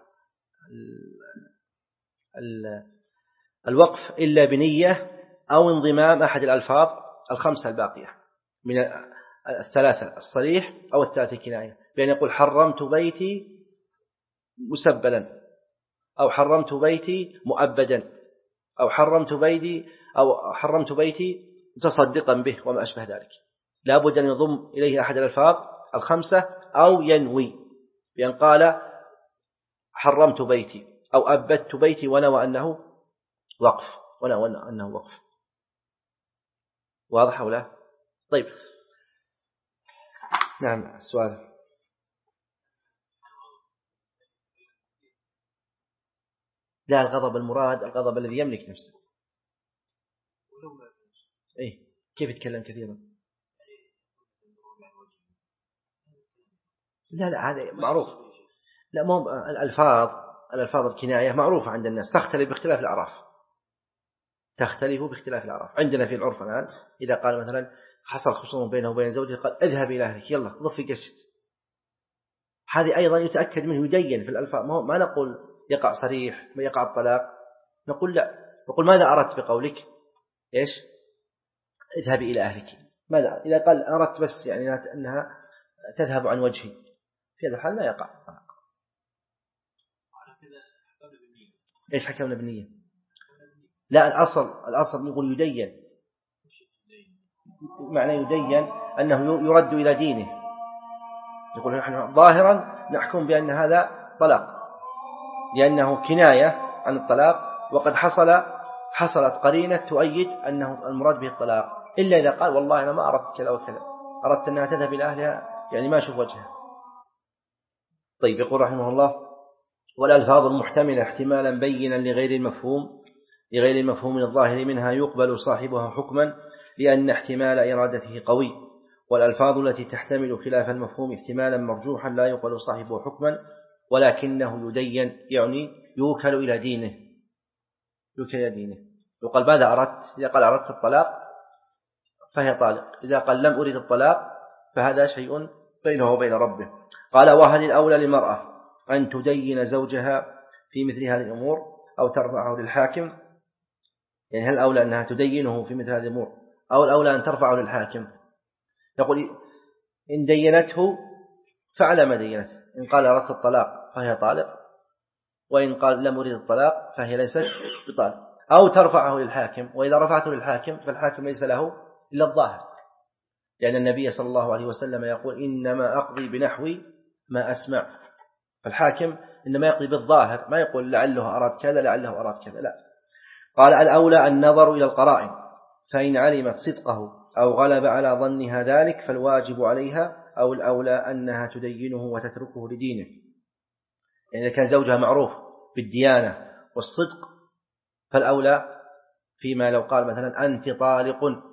Speaker 2: الوقف إلا بنية أو انضمام أحد الألفاظ الخمسة الباقية من الثلاثة الصريح أو الثلاثة كناية. بأن يقول حرمت بيتي مسبلا أو حرمت بيتي مؤبدا أو حرمت بيتي أو حرمت بيتي متصدقا به وما أشبه ذلك. لا بد أن يضم إليه أحد الألفاظ الخمسة أو ينوي بأن قال حرمت بيتي أو أبدت بيتي ونوى أنه وقف ونوى أنه وقف. واضح أو لا؟ طيب نعم السؤال. لا الغضب المراد الغضب الذي يملك نفسه. إيه كيف يتكلم كثيرا؟ لا لا هذا معروف. لا مو الألفاظ الألفاظ الكناية معروفة عند الناس تختلف باختلاف الأعراف. تختلف باختلاف الأعراف. عندنا في العرف الآن إذا قال مثلا حصل خصوم بينه وبين زوجته قال اذهب إلى أهلك يلا ضفي قشت. هذه أيضا يتأكد منه يدين في الألفاظ. ما نقول يقع صريح ما يقع الطلاق. نقول لا نقول ماذا أردت بقولك إيش اذهبي إلى أهلك. ماذا إذا قال أردت بس يعني أنها تذهب عن وجهي في هذا الحال ما يقع. إيش حكمنا بالنية؟ لا الأصل الأصل يقول يدين. معنى يدين أنه يرد إلى دينه. يقول نحن ظاهرا نحكم بأن هذا طلاق لأنه كناية عن الطلاق وقد حصل حصلت قرينة تؤيد أنه المراد به الطلاق إلا إذا قال والله أنا ما أردت كذا وكذا أردت أنها تذهب إلى أهلها يعني ما أشوف وجهها. طيب يقول رحمه الله والألفاظ المحتملة احتمالا بينا لغير المفهوم لغير المفهوم الظاهر منها يقبل صاحبها حكما لأن احتمال إرادته قوي. والألفاظ التي تحتمل خلاف المفهوم احتمالا مرجوحا لا يقبل صاحبه حكما ولكنه يدين يعني يوكل إلى دينه يوكل إلى دينه. يقال ماذا أردت؟ إذا قال أردت الطلاق فهي طالق. إذا قال لم أريد الطلاق فهذا شيء بينه وبين ربه. قال وهل الأولى للمرأة أن تدين زوجها في مثل هذه الأمور أو ترفعه للحاكم؟ يعني هل الأولى أنها تدينه في مثل هذه الأمور أو الأولى أن ترفعه للحاكم؟ يقول إن دينته فعل ما دينته. إن قال أردت الطلاق فهي طالق وإن قال لم أريد الطلاق فهي ليست بطالق. أو ترفعه للحاكم وإذا رفعته للحاكم فالحاكم ليس له إلا الظاهر لأن النبي صلى الله عليه وسلم يقول إنما أقضي بنحو ما أسمع. فالحاكم إنما يقضي بالظاهر ما يقول لعله أراد كذا لعله أراد كذا لا. قال الأولى النظر إلى القرائن فإن علمت صدقه أو غلب على ظنها ذلك فالواجب عليها أو الأولى أنها تدينه وتتركه لدينه. يعني إذا كان زوجها معروف بالديانة والصدق فالأولى فيما لو قال مثلا أنت طالق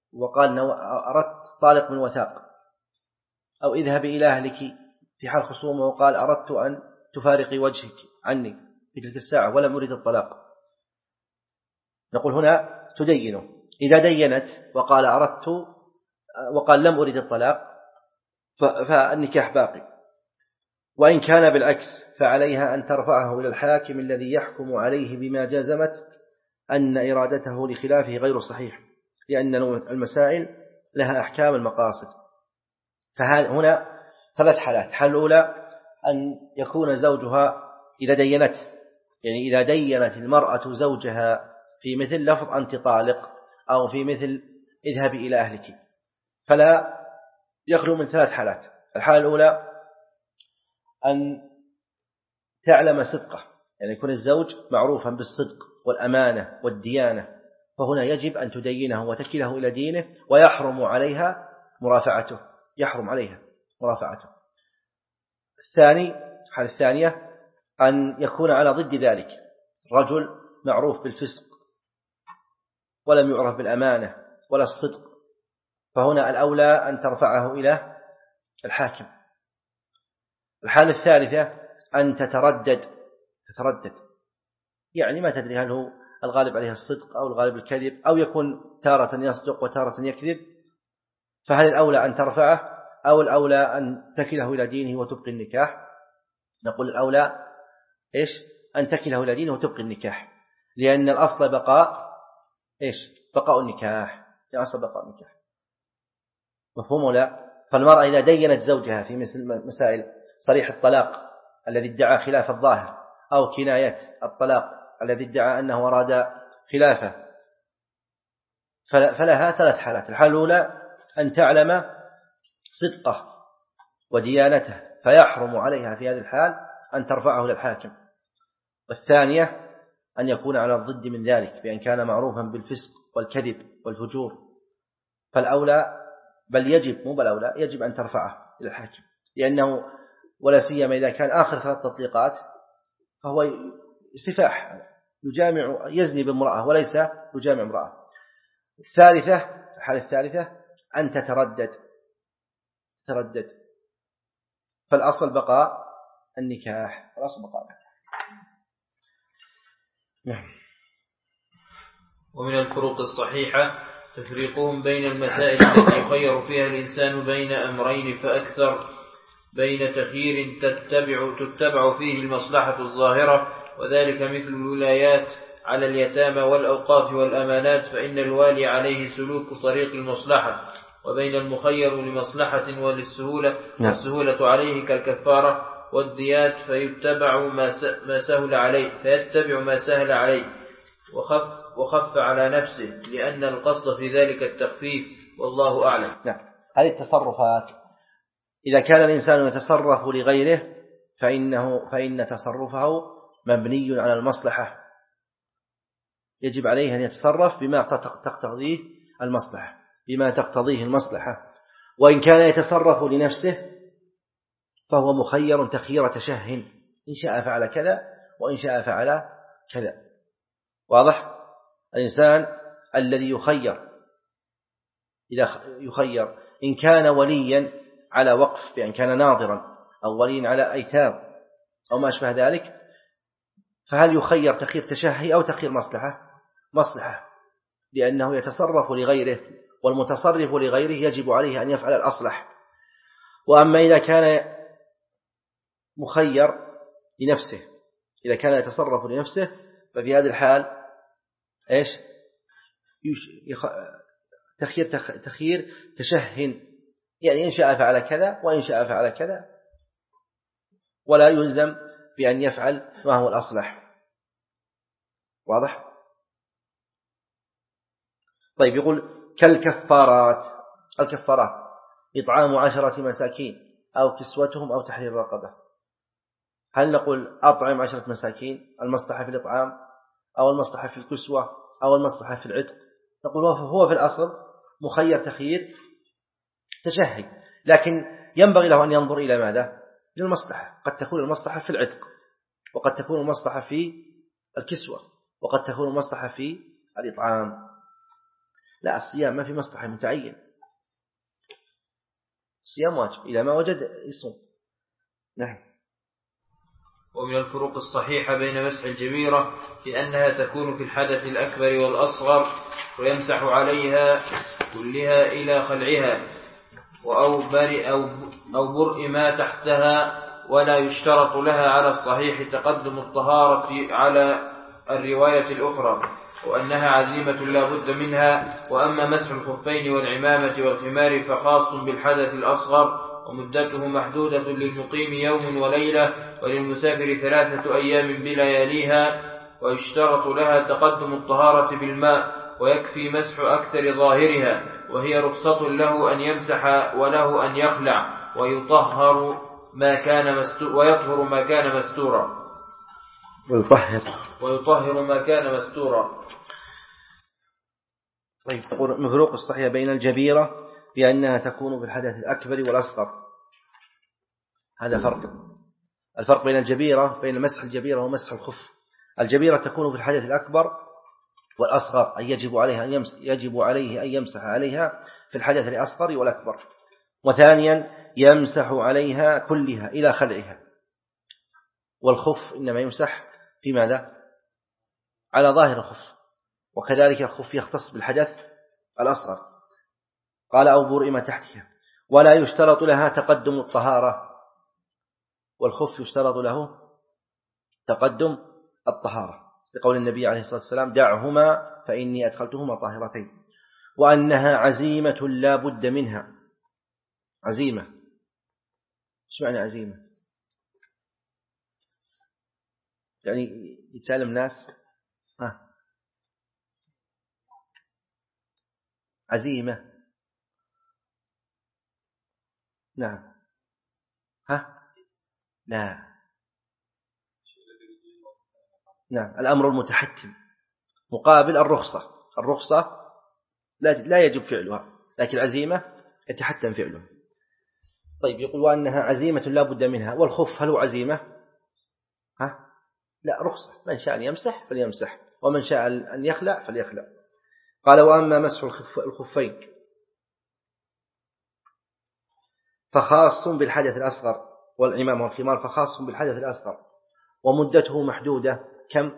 Speaker 2: وقال أردت طالق من وثاق، أو اذهبي إلى أهلك في حال خصومه وقال أردت أن تفارقي وجهك عني في تلك الساعة ولم أريد الطلاق، نقول هنا تدينه. إذا دينت وقال أردت وقال لم أريد الطلاق فالنكاح باقي. وإن كان بالعكس فعليها أن ترفعه إلى الحاكم الذي يحكم عليه بما جازمت أن إرادته لخلافه غير صحيح، لأن المسائل لها أحكام المقاصد. فهنا ثلاث حالات. الحالة الأولى أن يكون زوجها إذا دينت، يعني إذا دينت المرأة زوجها في مثل لفظ أنت طالق أو في مثل اذهبي إلى أهلك، فلا يخلو من ثلاث حالات. الحالة الأولى أن تعلم صدقه، يعني يكون الزوج معروفا بالصدق والأمانة والديانة، فهنا يجب أن تدينه وتكله إلى دينه، ويحرم عليها مرافعته، يحرم عليها مرافعته. الثاني الحالة الثانية أن يكون على ضد ذلك، رجل معروف بالفسق ولم يعرف بالأمانة ولا الصدق، فهنا الأولى أن ترفعه إلى الحاكم. الحالة الثالثة أن تتردد تتردد يعني ما تدري هل هو الغالب عليها الصدق أو الغالب الكذب، أو يكون تارة يصدق وتارة يكذب، فهل الأولى أن ترفعه أو الأولى أن تكله إلى دينه وتبقي النكاح؟ نقول الأولى إيش؟ أن تكله إلى دينه وتبقي النكاح، لأن الأصل بقاء إيش؟ بقاء النكاح، الأصل بقاء النكاح. مفهوم ولا؟ فالمرأة إذا دينت زوجها في مثل مسائل صريح الطلاق الذي ادعى خلاف الظاهر، أو كناية الطلاق الذي ادعى أنه أراد خلافه، فلها ثلاث حالات. الحالة الأولى أن تعلم صدقه وديانته، فيحرم عليها في هذه الحال أن ترفعه للحاكم. والثانية أن يكون على الضد من ذلك، بأن كان معروفا بالفسق والكذب والفجور، فالأولى بل يجب مو بالأولى يجب أن ترفعه إلى الحاكم، لأنه ولا سيما إذا كان آخر ثلاث تطليقات فهو سفاح، يجامع يزني بامرأة وليس يجامع امرأة. الثالثة الحالة الثالثة أن تتردد تردد فالأصل بقاء النكاح، الأصل بقاء النكاح. نعم.
Speaker 1: ومن الفروق الصحيحة تفريقهم بين المسائل التي يخير فيها الإنسان بين أمرين فأكثر، بين تخيير تتبع, تتبع فيه المصلحة الظاهرة، وذلك مثل الولايات على اليتامى والأوقاف والأمانات، فإن الوالي عليه سلوك طريق المصلحة، وبين المخير لمصلحة وللسهولة والسهولة عليه كالكفارة والديات فيتبع ما سهل عليه فيتبع ما سهل عليه وخف, وخف على نفسه، لأن القصد في ذلك التخفيف، والله أعلم.
Speaker 2: نعم. هذه التصرفات إذا كان الإنسان يتصرف لغيره فإنه فإن تصرفه مبني على المصلحة، يجب عليه أن يتصرف بما تقتضيه المصلحة بما تقتضيه المصلحة. وإن كان يتصرف لنفسه فهو مخير تخيير تشه، إن شاء فعل كذا وإن شاء فعل كذا. واضح؟ الإنسان الذي يخير إذا يخير إن كان وليا على وقف بأن كان ناظرا، أو ولي على أيتام أو ما أشبه ذلك، فهل يخير تخيير تشهي أو تخيير مصلحة؟ مصلحة، لأنه يتصرف لغيره، والمتصرف لغيره يجب عليه أن يفعل الأصلح. وأما إذا كان مخير لنفسه إذا كان يتصرف لنفسه ففي هذه الحال إيش؟ تخيير تخيير تشهن، يعني إن شاء فعل كذا وإن شاء فعل كذا، ولا يلزم بأن يفعل ما هو الأصلح. واضح؟ طيب، يقول كالكفارات. الكفارات إطعام عشرة مساكين أو كسوتهم أو تحرير رقبة. هل نقول أطعم عشرة مساكين المصلحة في الإطعام، أو المصلحة في الكسوة، أو المصلحة في العتق؟ نقول هو في الأصل مخير تخيير تشهي، لكن ينبغي له أن ينظر إلى ماذا؟ للمصلحة. قد تكون المصلحة في العتق، وقد تكون المصلحة في الكسوة، وقد تكون المصلحة في الإطعام. لا الصيام ما في مصلحة متعين، الصيام واجب إذا ما وجد يصوم. نعم.
Speaker 1: ومن الفروق الصحيحة بين مسح الجبيرة لأنها تكون في الحدث الأكبر والأصغر ويمسح عليها كلها إلى خلعها أو برئ أو أو برئ ما تحتها، ولا يشترط لها على الصحيح تقدم الطهارة على الرواية الأخرى، وأنها عزيمة لا بد منها. وأما مسح الخفين والعمامة والخمار فخاص بالحدث الأصغر، ومدته محدودة للمقيم يوم وليلة، وللمسافر ثلاثة أيام بلياليها، ويشترط لها تقدم الطهارة بالماء، ويكفي مسح أكثر ظاهرها، وهي رخصة له أن يمسح وله أن يخلع، ويطهر ما كان مستور ويطهر ما كان مستورا
Speaker 2: ويطهر
Speaker 1: ويطهر ما كان مستورا.
Speaker 2: طيب، تقول من فروق الصحيحة بين الجبيرة بأنها تكون في الحدث الأكبر والأصغر. هذا فرق. الفرق بين الجبيرة بين مسح الجبيرة ومسح الخف. الجبيرة تكون في الحدث الأكبر والأصغر، أي يجب عليها أن يمسح يجب عليه أن يمسح عليها في الحدث الأصغر والأكبر. وثانيا يمسح عليها كلها إلى خلعها. والخف إنما يمسح في ماذا؟ على ظاهر الخف، وكذلك الخف يختص بالحدث الأصغر. قال أو برئ ما تحتها، ولا يشترط لها تقدم الطهارة، والخف يشترط له تقدم الطهارة لقول النبي عليه الصلاة والسلام دعهما فإني أدخلتهما طاهرتين. وأنها عزيمة لا بد منها. عزيمة، ايش معنى عزيمة؟ يعني يتسالم ناس ها عزيمة. نعم. ها لا. نعم، الأمر المتحتم مقابل الرخصة. الرخصة لا يجب فعلها، لكن العزيمة يتحتم فعلها. طيب، يقول وأنها عزيمة لا بد منها. والخف هل هو عزيمة؟ ها لا، رخصة، من شاء أن يمسح فليمسح، ومن شاء أن يخلع فليخلع. قال وأما مسح الخفين فخاص بالحدث الأصغر، والعمام والخمار فخاص بالحدث الأصغر، ومدته محدودة. كم؟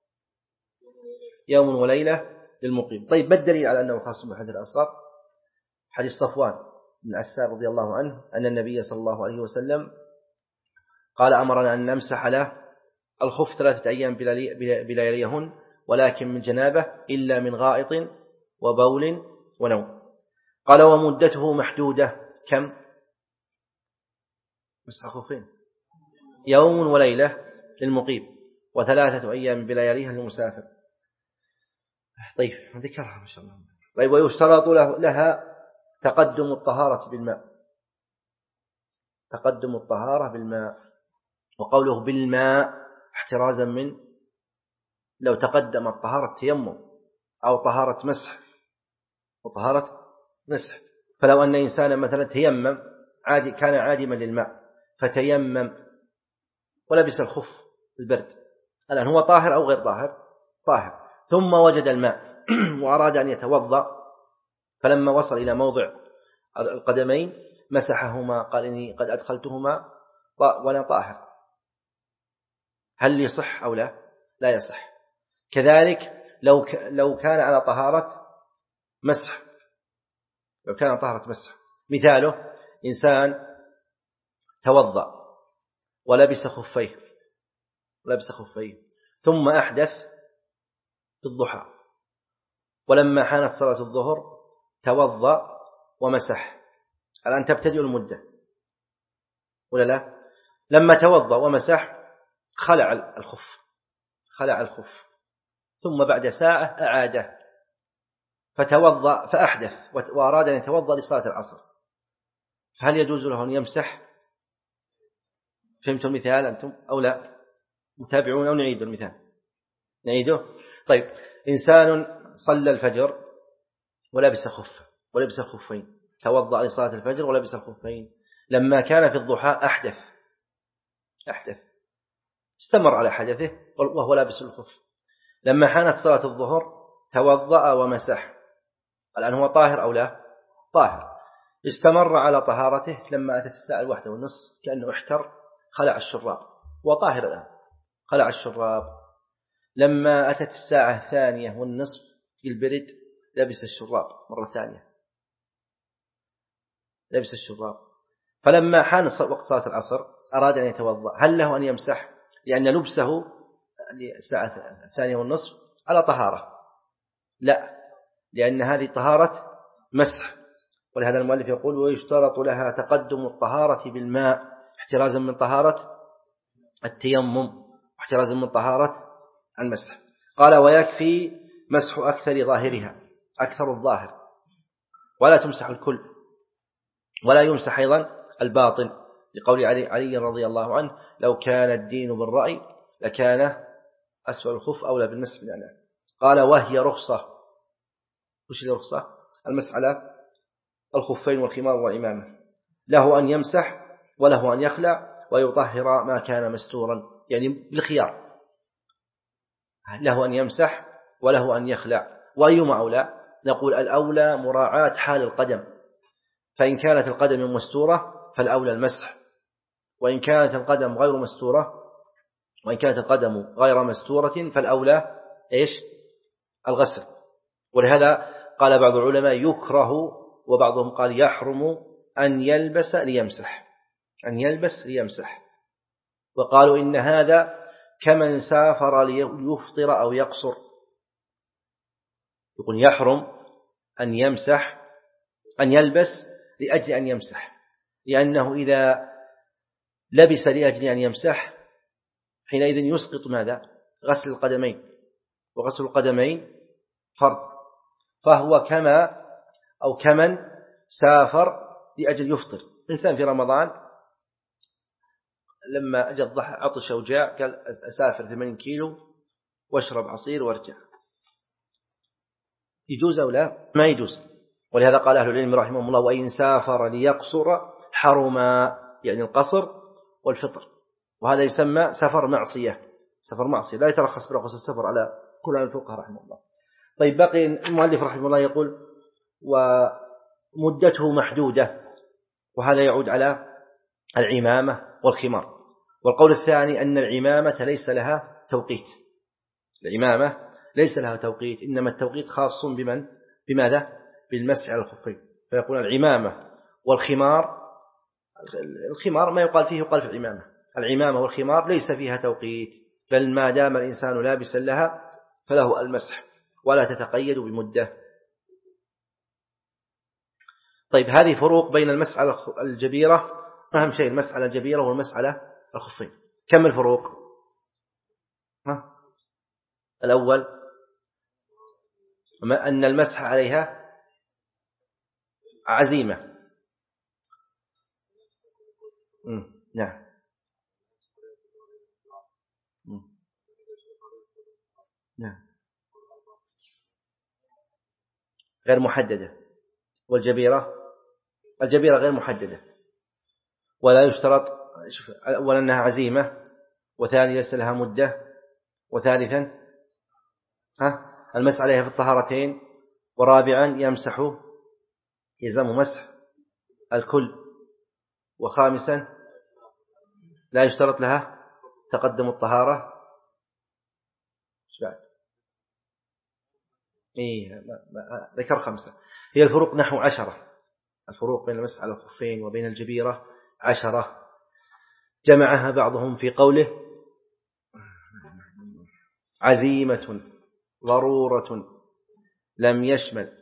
Speaker 2: يوم وليلة للمقيم. طيب، ما الدليل على أنه خاص بالحدث الأصغر؟ حديث صفوان بن عسار رضي الله عنه أن النبي صلى الله عليه وسلم قال أمرنا أن نمسح على الخف ثلاثة أيام بلياليهن، ولكن من جنابه إلا من غائط وبول ونوم. قال ومدته محدودة. كم؟ مسح خفين يوم وليلة للمقيم، وثلاثة أيام بلياليها للمسافر. طيب، ذكرها ما شاء الله. طيب، ويشترط لها تقدم الطهارة بالماء. تقدم الطهارة بالماء، وقوله بالماء احترازا من لو تقدم الطهارة تيمم أو طهارة مسح وطهارة مسح. فلو أن إنسانا مثلا تيمم عادي، كان عادما للماء فتيمم ولبس الخف البرد، الآن هو طاهر أو غير طاهر؟ طاهر. ثم وجد الماء وأراد أن يتوضأ، فلما وصل إلى موضع القدمين مسحهما، قال إني قد أدخلتهما وأنا طاهر. هل يصح أو لا؟ لا يصح. كذلك لو لو كان على طهارة مسح، لو كان على طهارة مسح، مثاله إنسان توضأ ولبس خفيه ولبس خفيه ثم أحدث في الضحى، ولما حانت صلاة الظهر توضأ ومسح. الآن تبتدئ المدة ولا لا؟ لما توضأ ومسح خلع الخف خلع الخف ثم بعد ساعة أعاده، فتوضأ فأحدث وأراد أن يتوضأ لصلاة العصر، فهل يجوز له أن يمسح؟ فهمتم المثال أنتم أو لا؟ متابعون أو نعيد المثال؟ نعيده. طيب، إنسان صلى الفجر ولبس خف ولبس خفين، توضأ لصلاة الفجر ولبس الخفين، لما كان في الضحى أحدث أحدث استمر على حدثه وهو لابس الخف، لما حانت صلاة الظهر توضأ ومسح، الآن هو طاهر أو لا؟ طاهر. استمر على طهارته لما أتت الساعة الواحدة والنصف كأنه احتر، خلع الشراب وطاهر الآن، خلع الشراب. لما أتت الساعة الثانية والنصف البرد لبس الشراب مرة ثانية، لبس الشراب. فلما حان وقت صلاة العصر أراد أن يتوضأ، هل له أن يمسح؟ لأن لبسه الساعة الثانية والنصف على طهارة؟ لا، لأن هذه طهارة مسح. ولهذا المؤلف يقول ويشترط لها تقدم الطهارة بالماء احترازا من طهارة التيمم واحترازا من طهارة المسح. قال ويكفي مسح أكثر ظاهرها، أكثر الظاهر، ولا تمسح الكل، ولا يمسح أيضا الباطن، لقول علي, علي رضي الله عنه لو كان الدين بالرأي لكان أسفل الخف أولى بالمسح من الأعلى. قال وهي رخصة. وش هي رخصة؟ المسح على الخفين والخمار والعمامة، له أن يمسح وله أن يخلع ويطهر ما كان مستورا، يعني بالخيار، له أن يمسح وله أن يخلع. وأيما أولى؟ نقول الأولى مراعاة حال القدم، فإن كانت القدم مستورة فالأولى المسح، وإن كانت القدم غير مستورة وإن كانت القدم غير مستورة فالأولى إيش؟ الغسل. ولهذا قال بعض العلماء يكره، وبعضهم قال يحرم أن يلبس ليمسح، أن يلبس ليمسح. وقالوا إن هذا كمن سافر ليفطر أو يقصر، يقول يحرم أن يمسح أن يلبس لأجل أن يمسح، لأنه إذا لبس لأجل أن يمسح حينئذ يسقط ماذا؟ غسل القدمين، وغسل القدمين فرض، فهو كما أو كمن سافر لأجل يفطر. إنسان في رمضان لما أجى الضحى عطش وجاع قال أسافر ثمانين كيلو واشرب عصير وارجع، يجوز أو لا؟ ما يجوز. ولهذا قال أهل العلم رحمهم الله وإن سافر ليقصر حرما، يعني القصر والفطر، وهذا يسمى سفر معصية، سفر معصية لا يترخص برخص السفر على كل الفقهاء رحمه الله. طيب بقي المؤلف رحمه الله يقول ومدته محدودة، وهذا يعود على العمامة والخمار. والقول الثاني أن العمامة ليس لها توقيت، العمامة ليس لها توقيت، إنما التوقيت خاص بمن؟ بماذا؟ بالمسح على الخفين. فيقول العمامة والخمار، الخمار ما يقال فيه يقال في العمامة، العمامة والخمار ليس فيها توقيت، بل ما دام الإنسان لابسا لها فله المسح ولا تتقيد بمدة. طيب هذه فروق بين المسح على الجبيرة، أهم شيء المسح على الجبيرة والمسح على الخفين. كم الفروق؟ ها؟ الأول أن المسح عليها عزيمة. مم. نعم. مم. نعم. غير محددة. والجبيرة الجبيرة غير محددة، ولا يشترط أولا أنها عزيمة، وثانيا ليس لها مدة، وثالثا ها المسح عليها في الطهارتين، ورابعا يمسح يلزم مسح الكل، وخامسا لا يشترط لها تقدم الطهارة. إيه ذكر خمسة. هي الفروق نحو عشرة، الفروق بين المسح على الخفين وبين الجبيرة عشرة، جمعها بعضهم في قوله عزيمة ضرورة لم يشمل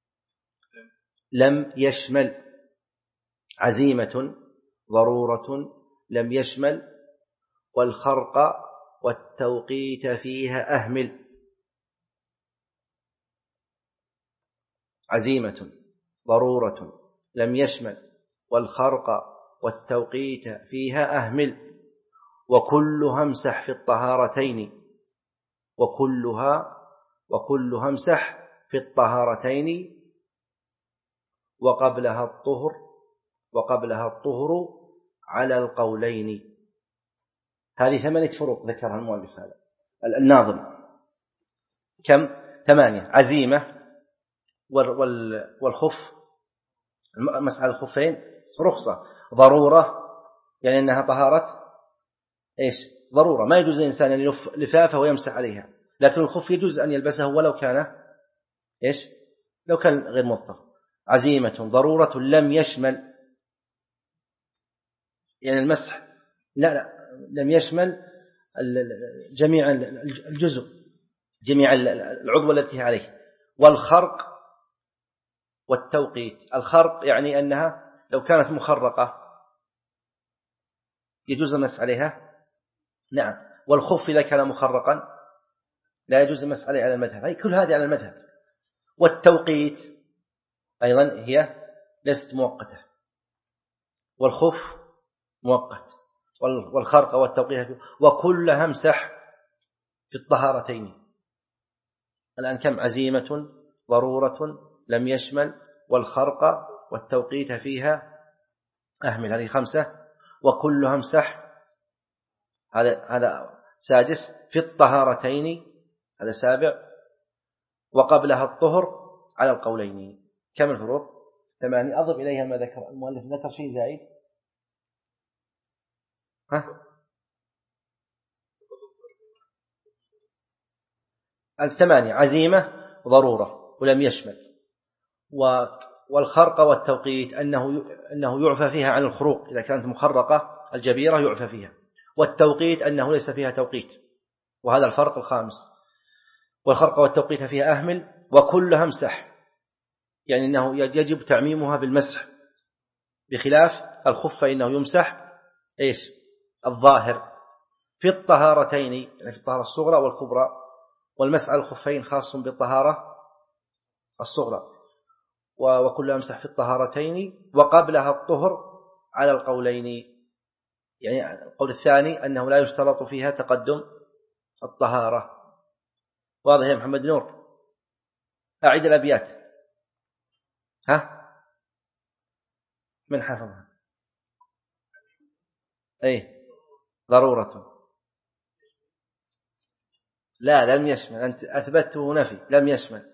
Speaker 2: لم يشمل عزيمة ضرورة لم يشمل والخرق والتوقيت فيها أهمل. عزيمة ضرورة لم يشمل والخرق والتوقيت فيها أهمل، وكلها امسح في الطهارتين وكلها وكلها امسح في الطهارتين وقبلها الطهر وقبلها الطهر على القولين. هذه ثمانية فروق ذكرها المؤلف هذا الناظم. كم؟ ثمانية. عزيمة والخف مسح على الخفين رخصة ضرورة، يعني أنها طهارة إيش ضرورة، ما يجوز الإنسان أن يلف لفافه ويمسح عليها، لكن الخف يجوز أن يلبسه ولو كان إيش لو كان غير مضطر. عزيمة ضرورة لم يشمل، يعني المسح لا لا لم يشمل جميع الجزء جميع العضو التي عليه. والخرق والتوقيت، الخرق يعني أنها لو كانت مخرقة يجوز المسح عليها، نعم. والخف إذا كان مخرقا لا يجوز المسح عليه على المذهب، أي كل هذه على المذهب. والتوقيت أيضا هي ليست مؤقتة، والخف مؤقت، والخرق والتوقيت، وكلها امسح في الطهارتين. الآن كم؟ عزيمة ضرورة لم يشمل والخرق والتوقيت فيها أهمل، هذه خمسة. وكلها امسح هذا هذا سادس. في الطهارتين هذا سابع. وقبلها الطهر على القولين. كم الفروق؟ ثمانية. أضف إليها ما ذكر المؤلف، ذكر شيء زائد. ها الثمانية عزيمة ضرورة ولم يشمل، والخرق والتوقيت أنه أنه يعفى فيها عن الخروق، إذا كانت مخرقة الجبيرة يعفى فيها، والتوقيت أنه ليس فيها توقيت، وهذا الفرق الخامس. والخرق والتوقيت فيها أهمل. وكلها امسح، يعني أنه يجب تعميمها بالمسح، بخلاف الخف فإنه يمسح إيش الظاهر في الطهارتين، يعني في الطهارة الصغرى والكبرى. والمسح على الخفين خاص بالطهارة الصغرى. وكلها امسح في الطهارتين وقبلها الطهر على القولين، يعني القول الثاني أنه لا يشترط فيها تقدم الطهارة. واضح يا محمد نور؟ أعيد الأبيات. ها من حفظها؟ أي ضرورة لا لم يشمل، أنت أثبته نفي لم يشمل.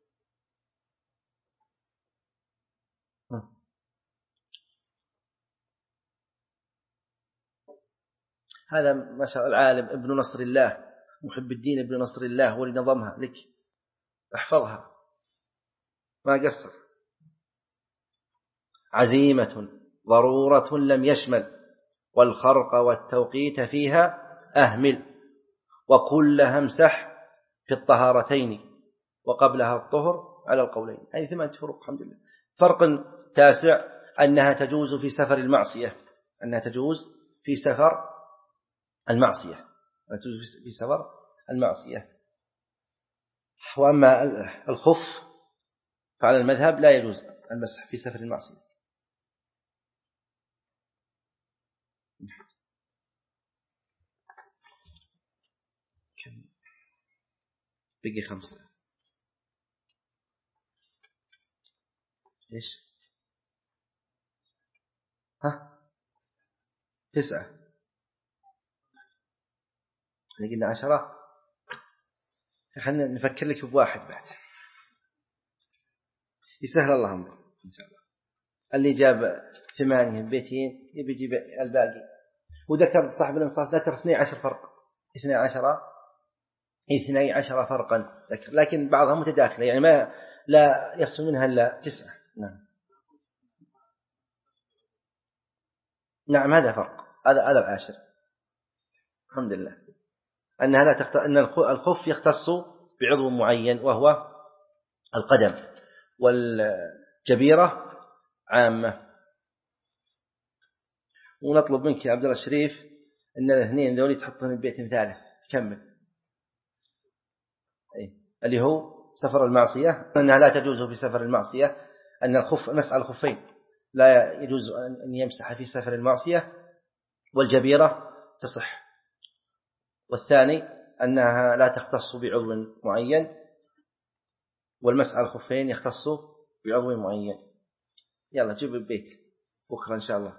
Speaker 2: هذا ما شاء العالم ابن نصر الله محب الدين ابن نصر الله هو اللي نظمها لك، احفظها ما قصر. عزيمة ضرورة لم يشمل والخرق والتوقيت فيها أهمل. وكلها امسح في الطهارتين وقبلها الطهر على القولين. هذه ثمانية فروق الحمد لله. فرق تاسع أنها تجوز في سفر المعصية، أنها تجوز في سفر المعصية، تجوز في سفر المعصية. وأما الخف فعلى المذهب لا يجوز المسح في سفر المعصية. بقي خمسة. إيش ها تسعة اللي قلنا عشرة. خلنا نفكر لك بواحد بعد يسهل الله أمره إن شاء الله. اللي جاب ثمانية بيتين يبي يجيب الباقي. وذكر صاحب الإنصاف ذكر اثني عشر فرق، اثني عشر اثني عشر فرقا ذكر، لكن بعضها متداخلة، يعني ما لا يصل منها إلا تسعة. نعم نعم هذا فرق، هذا هذا العاشر الحمد لله. أنها لا تخت... أن الخف يختص بعضو معين وهو القدم، والجبيرة عامة. ونطلب منك يا عبد الله الشريف أن الاثنين ذولي تحطهم البيت ثالث تكمل، اللي هو سفر المعصية، أنها لا تجوز في سفر المعصية، أن الخف مسح الخفين لا يجوز أن يمسح في سفر المعصية، والجبيرة تصح. والثاني أنها لا تختص بعضو معين، والمسح الخفين يختص بعضو معين. يلا جيب البيت بكرة إن شاء الله.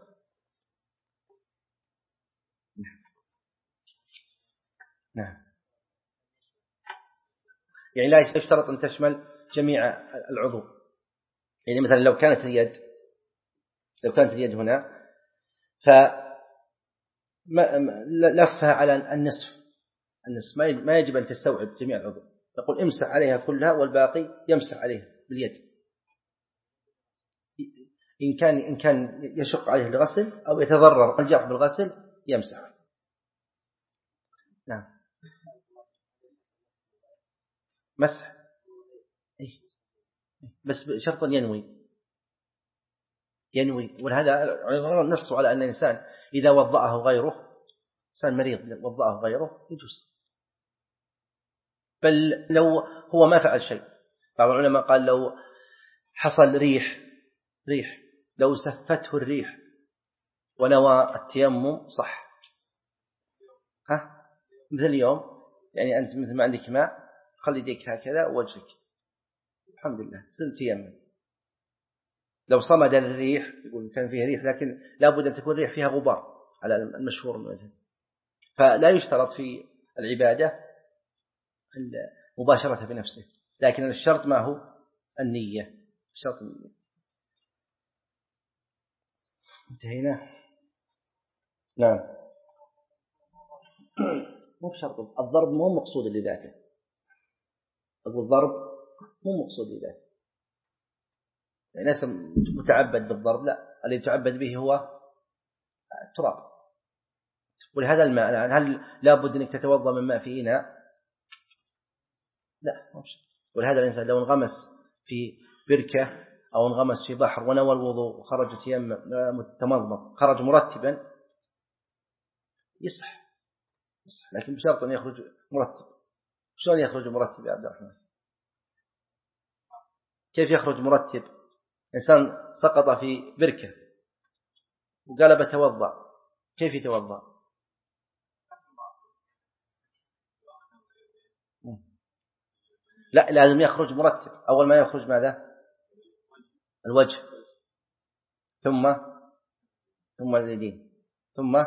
Speaker 2: نعم يعني لا يشترط أن تشمل جميع العضو. يعني مثلا لو كانت اليد لو كانت اليد هنا فلفها على النصف النصف ما يجب أن تستوعب جميع العضو، نقول امسح عليها كلها والباقي يمسح عليها باليد. إن كان إن كان يشق عليه الغسل أو يتضرر الجرح بالغسل يمسح. نعم مسح بس شرط ينوي ينوي ولهذا نص على أن الإنسان إذا وضأه غيره إنسان مريض وضأه غيره يجوز، بل لو هو ما فعل شيء. بعض العلماء قال لو حصل ريح ريح لو سفته الريح ونوى التيمم صح. ها مثل اليوم يعني أنت مثل ما عندك ماء خلي يديك هكذا ووجهك الحمد لله سن تيمم. لو صمد الريح يقول كان فيها ريح لكن لا بد أن تكون ريح فيها غبار على المشهور مثلا، فلا يشترط في العبادة مباشرة بنفسه، لكن الشرط ما هو النية. الشرط النية. انتهينا. نعم مو بشرط الضرب مو مقصود لذاته، أقول ضرب مو مقصود لذاته يعني ليس متعبد بالضرب، لا اللي يتعبد به هو التراب. ولهذا الماء يعني هل لا بد أنك تتوضأ من ماء في إناء؟ لا مش. ولهذا الإنسان لو انغمس في بركة أو انغمس في بحر ونوى الوضوء وخرج تمضمض خرج مرتبا يصح يصح، لكن بشرط أن يخرج مرتب. شلون يخرج مرتب يا عبد الرحمن؟ كيف يخرج مرتب؟ إنسان سقط في بركة وقال بتوضأ، كيف يتوضأ؟ لا لازم يخرج مرتب. أول ما يخرج ماذا؟ الوجه ثم ثم اليدين ثم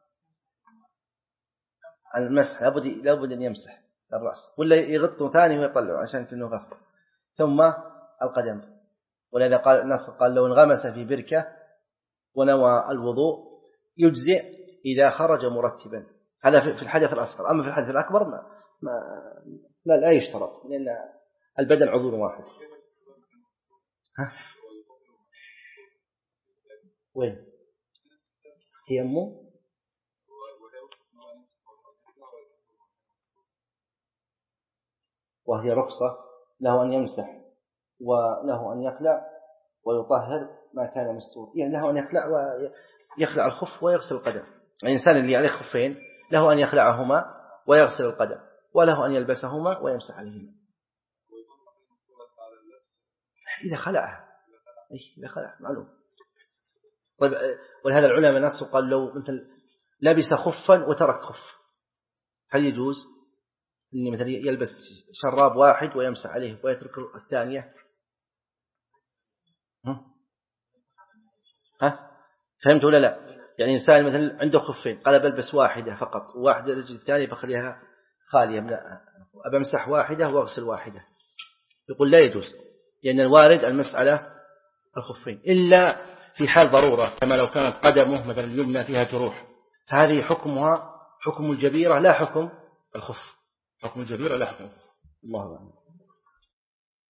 Speaker 2: المسح. لابد لابد أن يمسح الرأس ولا يغطه ثاني ويطلعه عشان كأنه غسل. ثم القدم. ولذا قال النص قال لو انغمس في بركة ونوى الوضوء يجزئ إذا خرج مرتبا. هذا في الحدث الأصغر. أما في الحدث الأكبر ما, ما لا, لا يشترط لأن البدن عضو واحد. ها؟ وين تيمم؟ وهي رخصة له أن يمسح وله أن يخلع ويطهر ما كان مستور. يعني له أن يخلع ويخلع الخف ويغسل القدم. الإنسان اللي عليه خفين له أن يخلعهما ويغسل القدم، وله أن يلبسهما ويمسح عليهما إذا خلعها. إذا خلع معلوم. طيب ولهذا العلماء نصوا قال لو مثل لبس خفا وترك خف هل يجوز إني مثلا يلبس شراب واحد ويمسح عليه ويترك الثانية؟ ها فهمت ولا لا؟ يعني إنسان مثلا عنده خفين قال بلبس واحدة فقط وواحدة الرجل الثانية بخليها خالية، لا أبمسح واحدة وأغسل واحدة. يقول لا يجوز لأن الوارد المسألة الخفين إلا في حال ضرورة كما لو كانت قدمه مثلا اليمنى فيها جروح فهذه حكمها حكم الجبيرة لا حكم الخف. حكم الجبيرة لا حكم. الله أعلم.